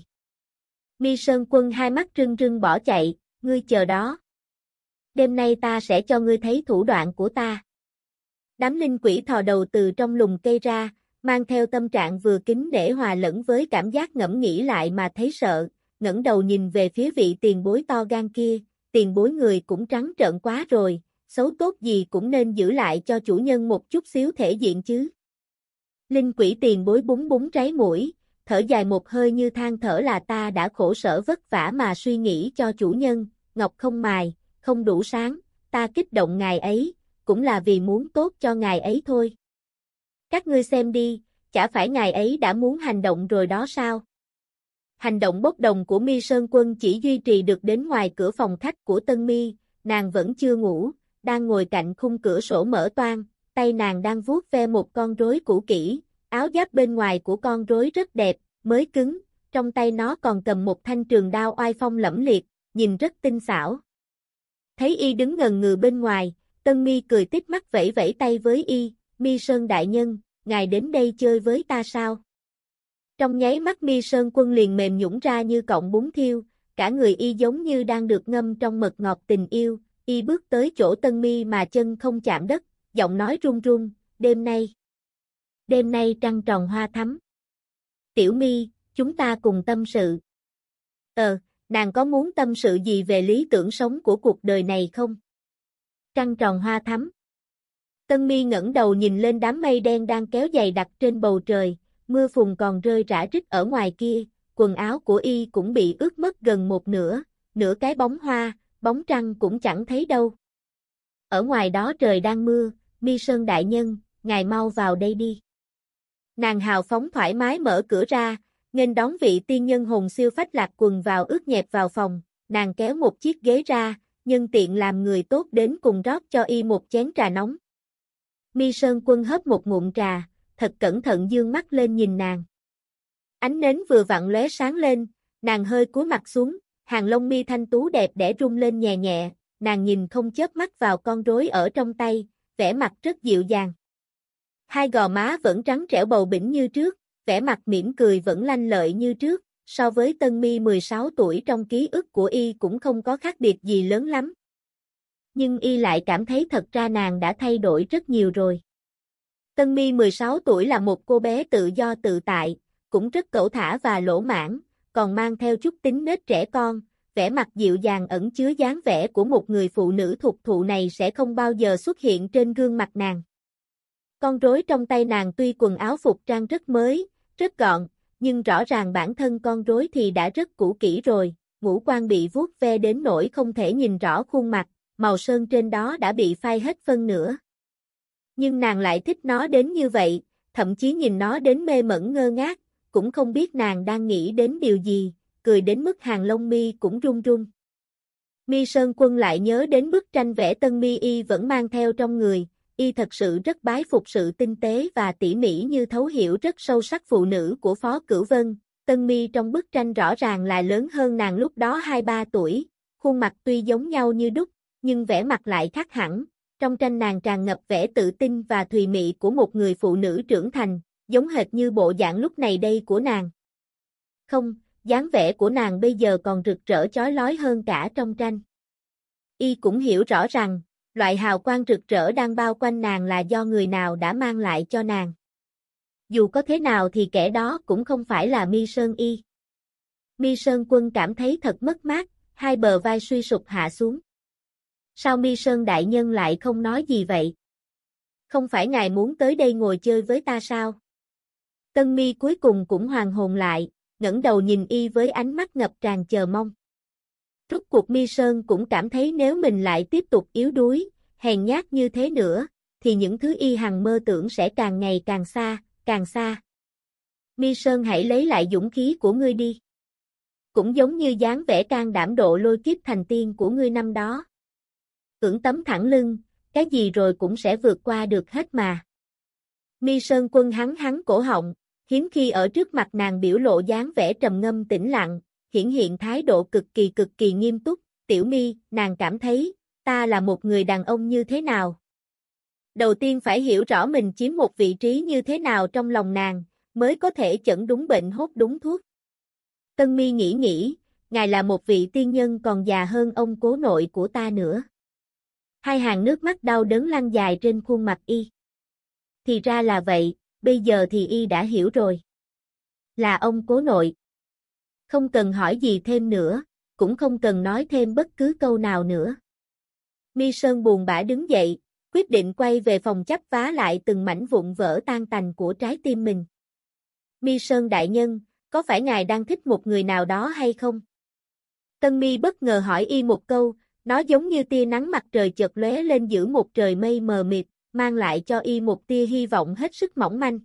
Mi Sơn Quân hai mắt rưng rưng bỏ chạy, ngươi chờ đó. Đêm nay ta sẽ cho ngươi thấy thủ đoạn của ta. Đám linh quỷ thò đầu từ trong lùm cây ra, mang theo tâm trạng vừa kính nể hòa lẫn với cảm giác ngẫm nghĩ lại mà thấy sợ, ngẩng đầu nhìn về phía vị tiền bối to gan kia, tiền bối người cũng trắng trợn quá rồi, xấu tốt gì cũng nên giữ lại cho chủ nhân một chút xíu thể diện chứ. Linh quỷ tiền bối búng búng trái mũi, thở dài một hơi như than thở là ta đã khổ sở vất vả mà suy nghĩ cho chủ nhân, ngọc không mài, không đủ sáng, ta kích động ngài ấy, cũng là vì muốn tốt cho ngài ấy thôi. Các ngươi xem đi, chả phải ngài ấy đã muốn hành động rồi đó sao? Hành động bốc đồng của Mi Sơn Quân chỉ duy trì được đến ngoài cửa phòng khách của Tân Mi, nàng vẫn chưa ngủ, đang ngồi cạnh khung cửa sổ mở toang, tay nàng đang vuốt ve một con rối cũ kỹ, áo giáp bên ngoài của con rối rất đẹp, mới cứng, trong tay nó còn cầm một thanh trường đao oai phong lẫm liệt, nhìn rất tinh xảo. Thấy y đứng ngần ngừ bên ngoài, Tân Mi cười tít mắt vẫy vẫy tay với y, Mi Sơn đại nhân, ngài đến đây chơi với ta sao? Trong nháy mắt Mi Sơn Quân liền mềm nhũn ra như cọng bún thiêu, cả người y giống như đang được ngâm trong mật ngọt tình yêu, y bước tới chỗ Tân Mi mà chân không chạm đất, giọng nói run run, đêm nay. Đêm nay trăng tròn hoa thắm. Tiểu Mi, chúng ta cùng tâm sự. Ờ, nàng có muốn tâm sự gì về lý tưởng sống của cuộc đời này không? Trăng tròn hoa thắm. Tân Mi ngẩng đầu nhìn lên đám mây đen đang kéo dày đặc trên bầu trời, mưa phùn còn rơi rã rít ở ngoài kia, quần áo của y cũng bị ướt mất gần một nửa, nửa cái bóng hoa, bóng trăng cũng chẳng thấy đâu. Ở ngoài đó trời đang mưa, Mi Sơn đại nhân, ngài mau vào đây đi. Nàng hào phóng thoải mái mở cửa ra, nghênh đón vị tiên nhân hồn siêu phách lạc quần vào ướt nhẹp vào phòng, nàng kéo một chiếc ghế ra, nhân tiện làm người tốt đến cùng rót cho y một chén trà nóng. Mi Sơn Quân hớp một ngụm trà, thật cẩn thận dương mắt lên nhìn nàng. Ánh nến vừa vặn lóe sáng lên, nàng hơi cúi mặt xuống, hàng lông mi thanh tú đẹp đẽ rung lên nhẹ nhẹ, nàng nhìn không chớp mắt vào con rối ở trong tay, vẻ mặt rất dịu dàng. Hai gò má vẫn trắng trẻo bầu bĩnh như trước, vẻ mặt mỉm cười vẫn lanh lợi như trước, so với Tân Mi mười sáu tuổi trong ký ức của y cũng không có khác biệt gì lớn lắm. Nhưng y lại cảm thấy thật ra nàng đã thay đổi rất nhiều rồi. Tân Mi mười sáu tuổi là một cô bé tự do tự tại, cũng rất cẩu thả và lỗ mãn, còn mang theo chút tính nết trẻ con, vẻ mặt dịu dàng ẩn chứa dáng vẻ của một người phụ nữ thuộc thụ này sẽ không bao giờ xuất hiện trên gương mặt nàng. Con rối trong tay nàng tuy quần áo phục trang rất mới, rất gọn, nhưng rõ ràng bản thân con rối thì đã rất cũ kỹ rồi, ngũ quan bị vuốt ve đến nỗi không thể nhìn rõ khuôn mặt, màu sơn trên đó đã bị phai hết phân nửa. Nhưng nàng lại thích nó đến như vậy, thậm chí nhìn nó đến mê mẩn ngơ ngác, cũng không biết nàng đang nghĩ đến điều gì, cười đến mức hàng lông mi cũng run run. Mi Sơn Quân lại nhớ đến bức tranh vẽ Tân Mi y vẫn mang theo trong người, y thật sự rất bái phục sự tinh tế và tỉ mỉ như thấu hiểu rất sâu sắc phụ nữ của Phó Cửu Vân. Tân Mi trong bức tranh rõ ràng là lớn hơn nàng lúc đó hai ba tuổi, khuôn mặt tuy giống nhau như đúc, nhưng vẻ mặt lại khác hẳn. Trong tranh nàng tràn ngập vẻ tự tin và thùy mị của một người phụ nữ trưởng thành, giống hệt như bộ dạng lúc này đây của nàng. Không, dáng vẻ của nàng bây giờ còn rực rỡ chói lói hơn cả trong tranh. Y cũng hiểu rõ rằng, loại hào quang rực rỡ đang bao quanh nàng là do người nào đã mang lại cho nàng. Dù có thế nào thì kẻ đó cũng không phải là Mi Sơn Y. Mi Sơn Quân cảm thấy thật mất mát, hai bờ vai suy sụp hạ xuống. Sao Mi Sơn đại nhân lại không nói gì vậy? Không phải ngài muốn tới đây ngồi chơi với ta sao? Tân Mi cuối cùng cũng hoàn hồn lại, ngẩng đầu nhìn y với ánh mắt ngập tràn chờ mong. Rốt cuộc Mi Sơn cũng cảm thấy nếu mình lại tiếp tục yếu đuối, hèn nhát như thế nữa, thì những thứ y hằng mơ tưởng sẽ càng ngày càng xa, càng xa. Mi Sơn hãy lấy lại dũng khí của ngươi đi. Cũng giống như dáng vẻ can đảm độ lôi kiếp thành tiên của ngươi năm đó. Ưỡn tấm thẳng lưng, cái gì rồi cũng sẽ vượt qua được hết mà. Mi Sơn Quân hắn hắn cổ họng, hiếm khi ở trước mặt nàng biểu lộ dáng vẻ trầm ngâm tĩnh lặng, hiển hiện thái độ cực kỳ cực kỳ nghiêm túc. Tiểu Mi, nàng cảm thấy, ta là một người đàn ông như thế nào? Đầu tiên phải hiểu rõ mình chiếm một vị trí như thế nào trong lòng nàng, mới có thể chẩn đúng bệnh hốt đúng thuốc. Tân Mi nghĩ nghĩ, ngài là một vị tiên nhân còn già hơn ông cố nội của ta nữa. Hai hàng nước mắt đau đớn lăn dài trên khuôn mặt y. Thì ra là vậy, bây giờ thì y đã hiểu rồi. Là ông cố nội. Không cần hỏi gì thêm nữa, cũng không cần nói thêm bất cứ câu nào nữa. Mi Sơn buồn bã đứng dậy, quyết định quay về phòng chắp vá lại từng mảnh vụn vỡ tan tành của trái tim mình. Mi Sơn đại nhân, có phải ngài đang thích một người nào đó hay không? Tân Mi bất ngờ hỏi y một câu, nó giống như tia nắng mặt trời chợt lóe lên giữa một trời mây mờ mịt, mang lại cho y một tia hy vọng hết sức mỏng manh.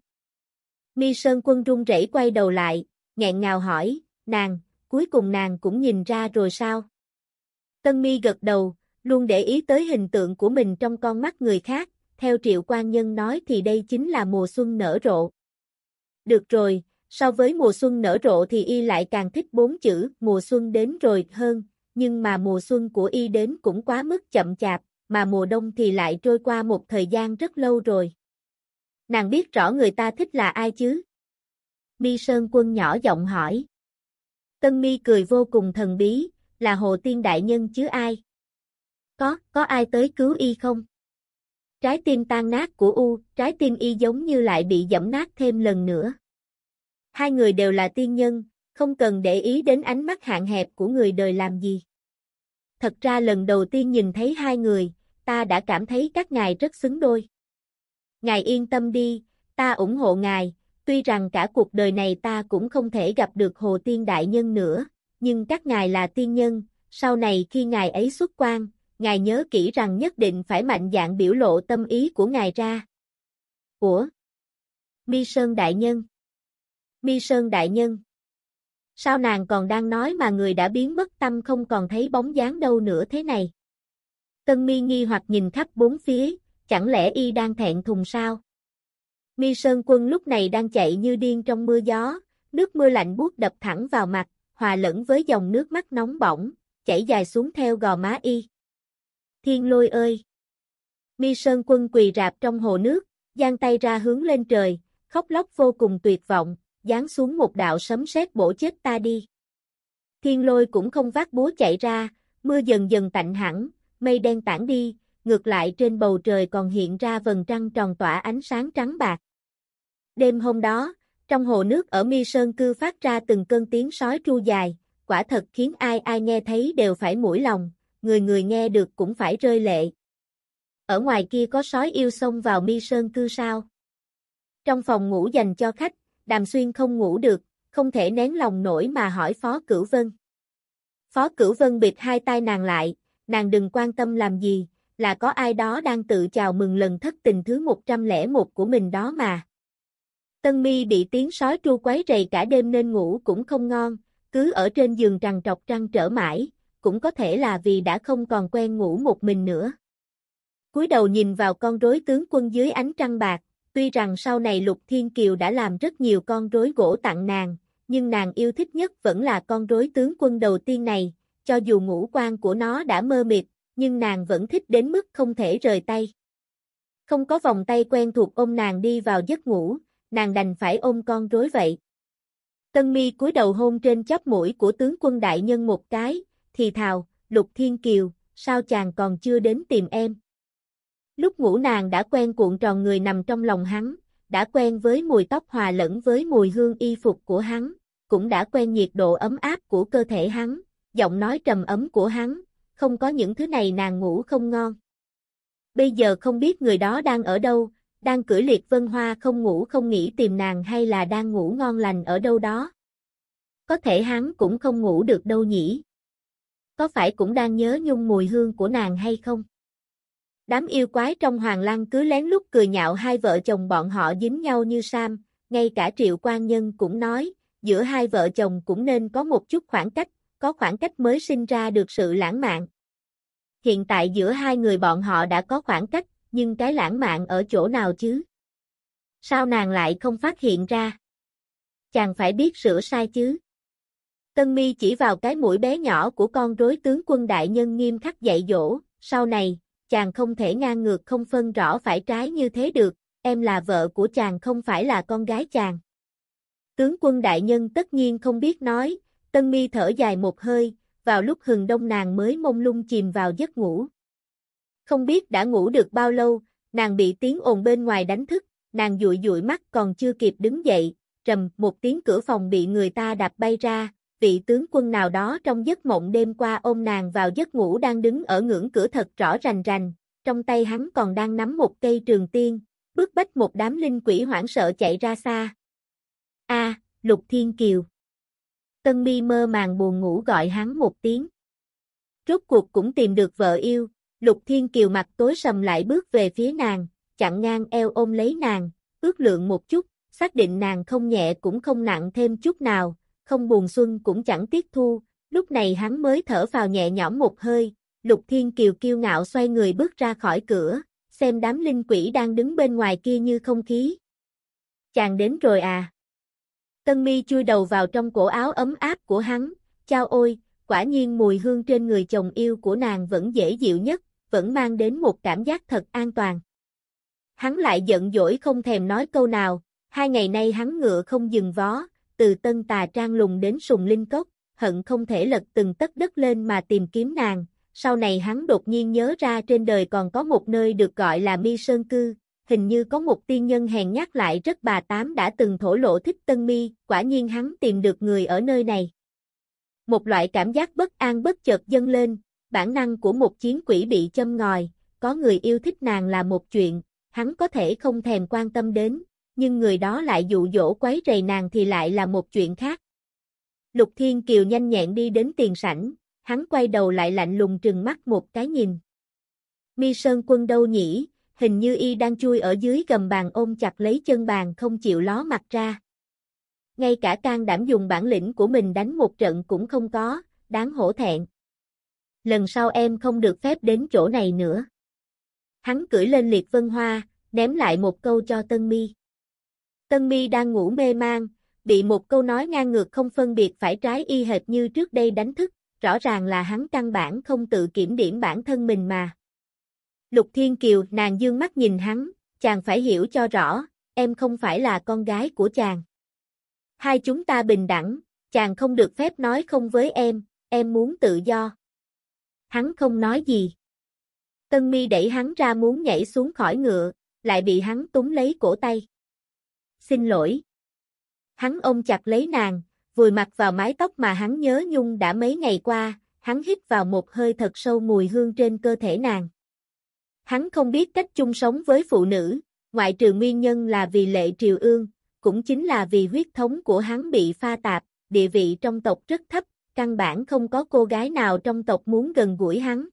Mi Sơn Quân run rẩy quay đầu lại, nghẹn ngào hỏi, nàng, cuối cùng nàng cũng nhìn ra rồi sao? Tân Mi gật đầu, luôn để ý tới hình tượng của mình trong con mắt người khác, theo Triệu Quan Nhân nói thì đây chính là mùa xuân nở rộ. Được rồi, so với mùa xuân nở rộ thì y lại càng thích bốn chữ mùa xuân đến rồi hơn, nhưng mà mùa xuân của y đến cũng quá mức chậm chạp, mà mùa đông thì lại trôi qua một thời gian rất lâu rồi. Nàng biết rõ người ta thích là ai chứ? Mi Sơn Quân nhỏ giọng hỏi. Tân Mi cười vô cùng thần bí, là Hồ Tiên đại nhân chứ ai? Có, có ai tới cứu y không? Trái tim tan nát của U, trái tim y giống như lại bị giẫm nát thêm lần nữa. Hai người đều là tiên nhân, không cần để ý đến ánh mắt hạn hẹp của người đời làm gì. Thật ra lần đầu tiên nhìn thấy hai người, ta đã cảm thấy các ngài rất xứng đôi. Ngài yên tâm đi, ta ủng hộ ngài, tuy rằng cả cuộc đời này ta cũng không thể gặp được Hồ Tiên đại nhân nữa, nhưng các ngài là tiên nhân, sau này khi ngài ấy xuất quan, ngài nhớ kỹ rằng nhất định phải mạnh dạn biểu lộ tâm ý của ngài ra. Ủa? Mi Sơn đại nhân. Mi Sơn đại nhân. Sao nàng còn đang nói mà người đã biến mất tâm không còn thấy bóng dáng đâu nữa thế này? Tân Mi nghi hoặc nhìn khắp bốn phía, chẳng lẽ y đang thẹn thùng sao? Mi Sơn Quân lúc này đang chạy như điên trong mưa gió, nước mưa lạnh buốt đập thẳng vào mặt, hòa lẫn với dòng nước mắt nóng bỏng, chảy dài xuống theo gò má y. Thiên Lôi ơi! Mi Sơn Quân quỳ rạp trong hồ nước, giang tay ra hướng lên trời, khóc lóc vô cùng tuyệt vọng, giáng xuống một đạo sấm sét bổ chết ta đi. Thiên Lôi cũng không vác búa chạy ra, mưa dần dần tạnh hẳn, mây đen tản đi, ngược lại trên bầu trời còn hiện ra vầng trăng tròn tỏa ánh sáng trắng bạc. Đêm hôm đó, trong hồ nước ở Mi Sơn Cư phát ra từng cơn tiếng sói tru dài, quả thật khiến ai ai nghe thấy đều phải mũi lòng, người người nghe được cũng phải rơi lệ. Ở ngoài kia có sói yêu xông vào Mi Sơn Cư sao? Trong phòng ngủ dành cho khách, Đàm Xuyên không ngủ được, không thể nén lòng nổi mà hỏi Phó Cửu Vân. Phó Cửu Vân bịt hai tai nàng lại, nàng đừng quan tâm làm gì, là có ai đó đang tự chào mừng lần thất tình thứ một trăm lẻ một của mình đó mà. Tân Mi bị tiếng sói tru quấy rầy cả đêm nên ngủ cũng không ngon, cứ ở trên giường trằn trọc trăn trở mãi, cũng có thể là vì đã không còn quen ngủ một mình nữa. Cúi đầu nhìn vào con rối tướng quân dưới ánh trăng bạc, tuy rằng sau này Lục Thiên Kiều đã làm rất nhiều con rối gỗ tặng nàng, nhưng nàng yêu thích nhất vẫn là con rối tướng quân đầu tiên này, cho dù ngũ quan của nó đã mơ mịt, nhưng nàng vẫn thích đến mức không thể rời tay. Không có vòng tay quen thuộc ôm nàng đi vào giấc ngủ, nàng đành phải ôm con rối vậy. Tân Mi cúi đầu hôn trên chóp mũi của tướng quân đại nhân một cái, thì thào, Lục Thiên Kiều, sao chàng còn chưa đến tìm em? Lúc ngủ nàng đã quen cuộn tròn người nằm trong lòng hắn, đã quen với mùi tóc hòa lẫn với mùi hương y phục của hắn, cũng đã quen nhiệt độ ấm áp của cơ thể hắn, giọng nói trầm ấm của hắn, không có những thứ này nàng ngủ không ngon. Bây giờ không biết người đó đang ở đâu, đang cưỡi liệt vân hoa không ngủ không nghỉ tìm nàng hay là đang ngủ ngon lành ở đâu đó. Có thể hắn cũng không ngủ được đâu nhỉ. Có phải cũng đang nhớ nhung mùi hương của nàng hay không? Đám yêu quái trong Hoàng Lăng cứ lén lút cười nhạo hai vợ chồng bọn họ dính nhau như sam, ngay cả Triệu Quan Nhân cũng nói, giữa hai vợ chồng cũng nên có một chút khoảng cách, có khoảng cách mới sinh ra được sự lãng mạn. Hiện tại giữa hai người bọn họ đã có khoảng cách, nhưng cái lãng mạn ở chỗ nào chứ? Sao nàng lại không phát hiện ra? Chàng phải biết sửa sai chứ. Tân Mi chỉ vào cái mũi bé nhỏ của con rối tướng quân đại nhân nghiêm khắc dạy dỗ, sau này, chàng không thể ngang ngược không phân rõ phải trái như thế được, em là vợ của chàng không phải là con gái chàng. Tướng quân đại nhân tất nhiên không biết nói, Tân Mi thở dài một hơi, vào lúc hừng đông nàng mới mông lung chìm vào giấc ngủ. Không biết đã ngủ được bao lâu, nàng bị tiếng ồn bên ngoài đánh thức, nàng dụi dụi mắt còn chưa kịp đứng dậy, trầm một tiếng cửa phòng bị người ta đạp bay ra, vị tướng quân nào đó trong giấc mộng đêm qua ôm nàng vào giấc ngủ đang đứng ở ngưỡng cửa thật rõ rành rành, trong tay hắn còn đang nắm một cây trường tiên, bức bách một đám linh quỷ hoảng sợ chạy ra xa. A, à, Lục Thiên Kiều. Tân Mi mơ màng buồn ngủ gọi hắn một tiếng. Rốt cuộc cũng tìm được vợ yêu, Lục Thiên Kiều mặt tối sầm lại bước về phía nàng, chặn ngang eo ôm lấy nàng, ước lượng một chút, xác định nàng không nhẹ cũng không nặng thêm chút nào, không buồn xuân cũng chẳng tiếc thu, lúc này hắn mới thở phào nhẹ nhõm một hơi, Lục Thiên Kiều kiêu ngạo xoay người bước ra khỏi cửa, xem đám linh quỷ đang đứng bên ngoài kia như không khí. Chàng đến rồi à? Tân Mi chui đầu vào trong cổ áo ấm áp của hắn, chao ôi, quả nhiên mùi hương trên người chồng yêu của nàng vẫn dễ chịu nhất, vẫn mang đến một cảm giác thật an toàn. Hắn lại giận dỗi không thèm nói câu nào, hai ngày nay hắn ngựa không dừng vó, từ Tân Tà Trang lùng đến Sùng Linh Cốc, hận không thể lật từng tấc đất lên mà tìm kiếm nàng, sau này hắn đột nhiên nhớ ra trên đời còn có một nơi được gọi là Mi Sơn Cư, hình như có một tiên nhân hèn nhát lại rất bà tám đã từng thổ lộ thích Tân Mi, quả nhiên hắn tìm được người ở nơi này. Một loại cảm giác bất an bất chợt dâng lên, bản năng của một chiến quỷ bị châm ngòi, có người yêu thích nàng là một chuyện, hắn có thể không thèm quan tâm đến, nhưng người đó lại dụ dỗ quấy rầy nàng thì lại là một chuyện khác. Lục Thiên Kiều nhanh nhẹn đi đến tiền sảnh, hắn quay đầu lại lạnh lùng trừng mắt một cái nhìn. Mi Sơn Quân đâu nhỉ, hình như y đang chui ở dưới gầm bàn ôm chặt lấy chân bàn không chịu ló mặt ra. Ngay cả can đảm dùng bản lĩnh của mình đánh một trận cũng không có, đáng hổ thẹn. Lần sau em không được phép đến chỗ này nữa. Hắn cưỡi lên liệt vân hoa, ném lại một câu cho Tân Mi. Tân Mi đang ngủ mê man, bị một câu nói ngang ngược không phân biệt phải trái y hệt như trước đây đánh thức, rõ ràng là hắn căn bản không tự kiểm điểm bản thân mình mà. Lục Thiên Kiều, nàng dương mắt nhìn hắn, chàng phải hiểu cho rõ, em không phải là con gái của chàng. Hai chúng ta bình đẳng, chàng không được phép nói không với em, em muốn tự do. Hắn không nói gì. Tân Mi đẩy hắn ra muốn nhảy xuống khỏi ngựa, lại bị hắn túm lấy cổ tay. Xin lỗi. Hắn ôm chặt lấy nàng, vùi mặt vào mái tóc mà hắn nhớ nhung đã mấy ngày qua, hắn hít vào một hơi thật sâu mùi hương trên cơ thể nàng. Hắn không biết cách chung sống với phụ nữ, ngoại trừ nguyên nhân là vì Lệ Triều Ương, cũng chính là vì huyết thống của hắn bị pha tạp, địa vị trong tộc rất thấp, căn bản không có cô gái nào trong tộc muốn gần gũi hắn.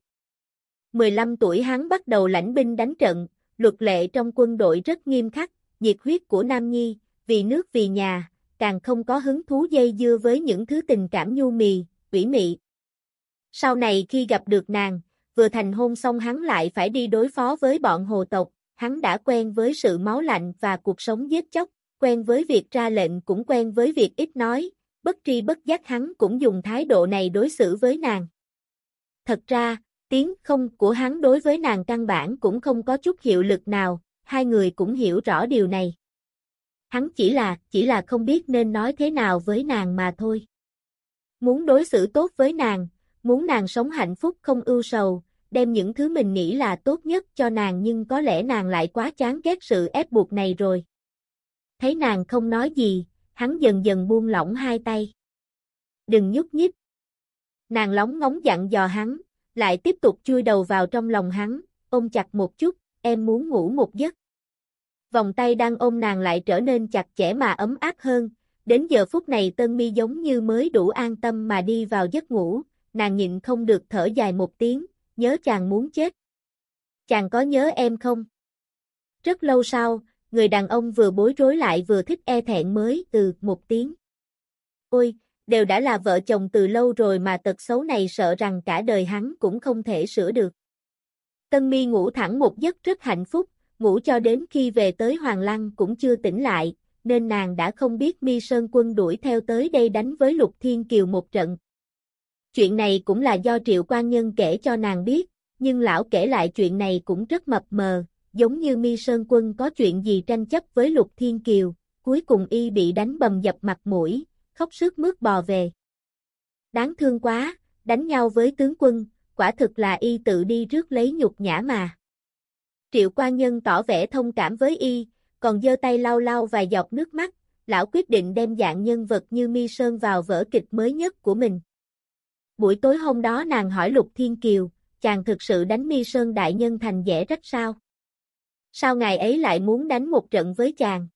mười lăm tuổi hắn bắt đầu lãnh binh đánh trận, luật lệ trong quân đội rất nghiêm khắc, nhiệt huyết của nam nhi, vì nước vì nhà, càng không có hứng thú dây dưa với những thứ tình cảm nhu mì, ủy mị. Sau này khi gặp được nàng, vừa thành hôn xong hắn lại phải đi đối phó với bọn hồ tộc, hắn đã quen với sự máu lạnh và cuộc sống giết chóc, quen với việc ra lệnh cũng quen với việc ít nói, bất tri bất giác hắn cũng dùng thái độ này đối xử với nàng. Thật ra, tiếng không của hắn đối với nàng căn bản cũng không có chút hiệu lực nào, hai người cũng hiểu rõ điều này. Hắn chỉ là, chỉ là không biết nên nói thế nào với nàng mà thôi. Muốn đối xử tốt với nàng, muốn nàng sống hạnh phúc không ưu sầu, đem những thứ mình nghĩ là tốt nhất cho nàng nhưng có lẽ nàng lại quá chán ghét sự ép buộc này rồi. Thấy nàng không nói gì, hắn dần dần buông lỏng hai tay. Đừng nhúc nhích. Nàng lóng ngóng dặn dò hắn, lại tiếp tục chui đầu vào trong lòng hắn, ôm chặt một chút, em muốn ngủ một giấc. Vòng tay đang ôm nàng lại trở nên chặt chẽ mà ấm áp hơn, đến giờ phút này Tân Mi giống như mới đủ an tâm mà đi vào giấc ngủ, nàng nhịn không được thở dài một tiếng, nhớ chàng muốn chết. Chàng có nhớ em không? Rất lâu sau, người đàn ông vừa bối rối lại vừa thích e thẹn mới từ một tiếng. Ôi, đều đã là vợ chồng từ lâu rồi mà tật xấu này sợ rằng cả đời hắn cũng không thể sửa được. Tân Mi ngủ thẳng một giấc rất hạnh phúc, ngủ cho đến khi về tới Hoàng Lăng cũng chưa tỉnh lại, nên nàng đã không biết Mi Sơn Quân đuổi theo tới đây đánh với Lục Thiên Kiều một trận. Chuyện này cũng là do Triệu Quan Nhân kể cho nàng biết, nhưng lão kể lại chuyện này cũng rất mập mờ, giống như Mi Sơn Quân có chuyện gì tranh chấp với Lục Thiên Kiều, cuối cùng y bị đánh bầm dập mặt mũi, khóc sướt mướt bò về. Đáng thương quá, đánh nhau với tướng quân, quả thực là y tự đi rước lấy nhục nhã mà. Triệu Quan Nhân tỏ vẻ thông cảm với y, còn giơ tay lau lau vài giọt nước mắt, lão quyết định đem dạng nhân vật như Mi Sơn vào vở kịch mới nhất của mình. Buổi tối hôm đó nàng hỏi Lục Thiên Kiều, chàng thực sự đánh Mi Sơn đại nhân thành dễ rách sao? Sao ngài ấy lại muốn đánh một trận với chàng?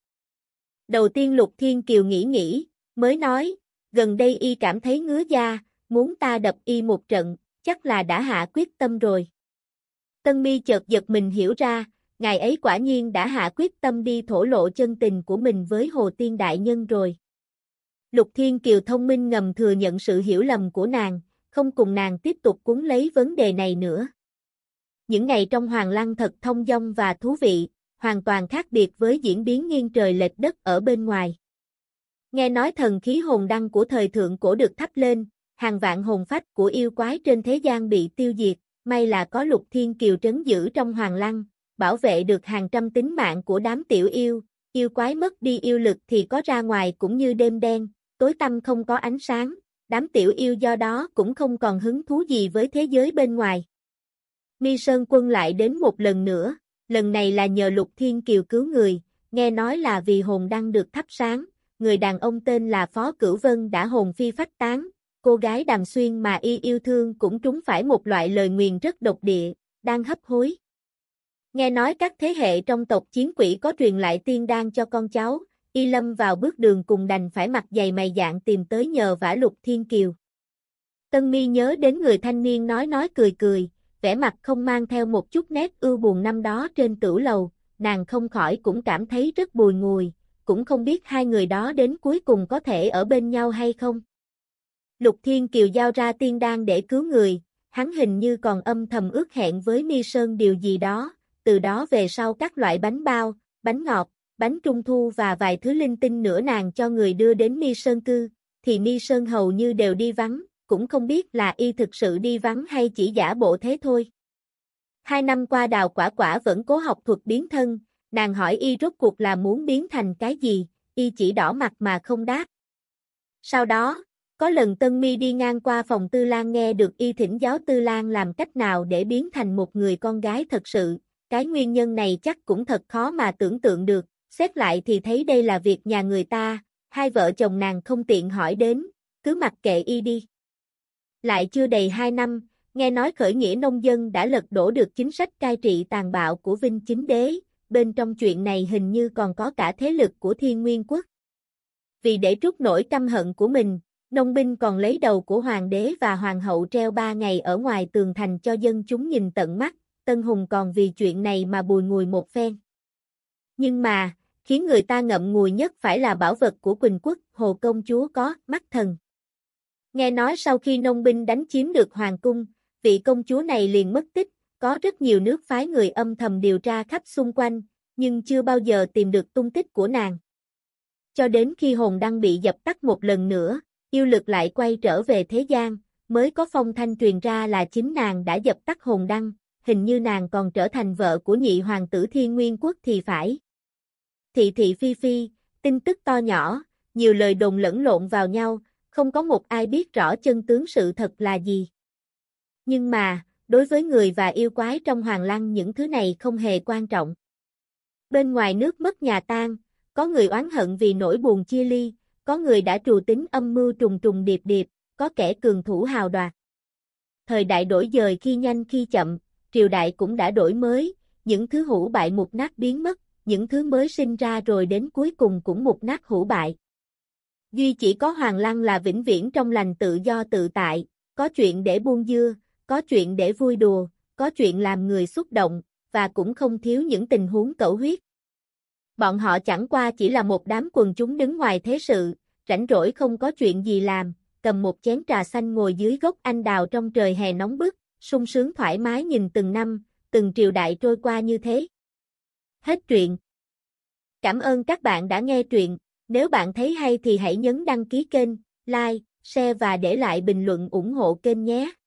Đầu tiên Lục Thiên Kiều nghĩ nghĩ, mới nói, gần đây y cảm thấy ngứa da, muốn ta đập y một trận, chắc là đã hạ quyết tâm rồi. Tân Mi chợt giật mình hiểu ra, ngài ấy quả nhiên đã hạ quyết tâm đi thổ lộ chân tình của mình với Hồ Tiên đại nhân rồi. Lục Thiên Kiều thông minh ngầm thừa nhận sự hiểu lầm của nàng, không cùng nàng tiếp tục cuốn lấy vấn đề này nữa. Những ngày trong Hoàng Lăng thật thông dong và thú vị, hoàn toàn khác biệt với diễn biến nghiêng trời lệch đất ở bên ngoài. Nghe nói thần khí hồn đăng của thời thượng cổ được thắp lên, hàng vạn hồn phách của yêu quái trên thế gian bị tiêu diệt, may là có Lục Thiên Kiều trấn giữ trong Hoàng Lăng, bảo vệ được hàng trăm tính mạng của đám tiểu yêu, yêu quái mất đi yêu lực thì có ra ngoài cũng như đêm đen, tối tăm không có ánh sáng, đám tiểu yêu do đó cũng không còn hứng thú gì với thế giới bên ngoài. Mi Sơn Quân lại đến một lần nữa, lần này là nhờ Lục Thiên Kiều cứu người, nghe nói là vì hồn đăng được thắp sáng, người đàn ông tên là Phó Cửu Vân đã hồn phi phách tán, cô gái Đàm Xuyên mà y yêu thương cũng trúng phải một loại lời nguyền rất độc địa, đang hấp hối. Nghe nói các thế hệ trong tộc Chiến Quỷ có truyền lại tiên đan cho con cháu, y lâm vào bước đường cùng đành phải mặt dày mày dạn tìm tới nhờ vả Lục Thiên Kiều. Tân Mi nhớ đến người thanh niên nói nói cười cười, vẻ mặt không mang theo một chút nét ưu buồn năm đó trên tửu lầu, nàng không khỏi cũng cảm thấy rất bùi ngùi, cũng không biết hai người đó đến cuối cùng có thể ở bên nhau hay không. Lục Thiên Kiều giao ra tiên đan để cứu người, hắn hình như còn âm thầm ước hẹn với Mi Sơn điều gì đó, từ đó về sau các loại bánh bao, bánh ngọt, bánh trung thu và vài thứ linh tinh nữa nàng cho người đưa đến Mi Sơn cư, thì Mi Sơn hầu như đều đi vắng, cũng không biết là y thực sự đi vắng hay chỉ giả bộ thế thôi. Hai năm qua Đào Quả Quả vẫn cố học thuật biến thân, nàng hỏi y rốt cuộc là muốn biến thành cái gì, y chỉ đỏ mặt mà không đáp. Sau đó, Có lần Tân Mi đi ngang qua phòng Tư Lan nghe được y thỉnh giáo Tư Lan làm cách nào để biến thành một người con gái thật sự, cái nguyên nhân này chắc cũng thật khó mà tưởng tượng được, xét lại thì thấy đây là việc nhà người ta, hai vợ chồng nàng không tiện hỏi đến, cứ mặc kệ y đi. Lại chưa đầy hai năm, nghe nói khởi nghĩa nông dân đã lật đổ được chính sách cai trị tàn bạo của Vinh Chính Đế, bên trong chuyện này hình như còn có cả thế lực của Thiên Nguyên Quốc. Vì để trút nỗi căm hận của mình, nông binh còn lấy đầu của hoàng đế và hoàng hậu treo ba ngày ở ngoài tường thành cho dân chúng nhìn tận mắt, Tân Hùng còn vì chuyện này mà bùi ngùi một phen. Nhưng mà, khiến người ta ngậm ngùi nhất phải là bảo vật của Quỳnh Quốc, Hồ công chúa có mắt thần. Nghe nói sau khi nông binh đánh chiếm được hoàng cung, vị công chúa này liền mất tích, có rất nhiều nước phái người âm thầm điều tra khắp xung quanh, nhưng chưa bao giờ tìm được tung tích của nàng. Cho đến khi hồn đăng bị dập tắt một lần nữa, yêu lực lại quay trở về thế gian, mới có phong thanh truyền ra là chính nàng đã dập tắt hồn đăng, hình như nàng còn trở thành vợ của nhị hoàng tử Thiên Nguyên Quốc thì phải. Thị thị phi phi, tin tức to nhỏ, nhiều lời đồn lẫn lộn vào nhau, không có một ai biết rõ chân tướng sự thật là gì. Nhưng mà, đối với người và yêu quái trong Hoàng Lăng những thứ này không hề quan trọng. Bên ngoài nước mất nhà tan, có người oán hận vì nỗi buồn chia ly, có người đã trù tính âm mưu trùng trùng điệp điệp, có kẻ cường thủ hào đoạt. Thời đại đổi dời khi nhanh khi chậm, triều đại cũng đã đổi mới, những thứ hủ bại mục nát biến mất, những thứ mới sinh ra rồi đến cuối cùng cũng mục nát hủ bại. Duy chỉ có Hoàng Lăng là vĩnh viễn trong lành tự do tự tại, có chuyện để buông dưa, có chuyện để vui đùa, có chuyện làm người xúc động, và cũng không thiếu những tình huống cẩu huyết. Bọn họ chẳng qua chỉ là một đám quần chúng đứng ngoài thế sự, rảnh rỗi không có chuyện gì làm, cầm một chén trà xanh ngồi dưới gốc anh đào trong trời hè nóng bức, sung sướng thoải mái nhìn từng năm, từng triều đại trôi qua như thế. Hết truyện. Cảm ơn các bạn đã nghe truyện, nếu bạn thấy hay thì hãy nhấn đăng ký kênh, like, share và để lại bình luận ủng hộ kênh nhé.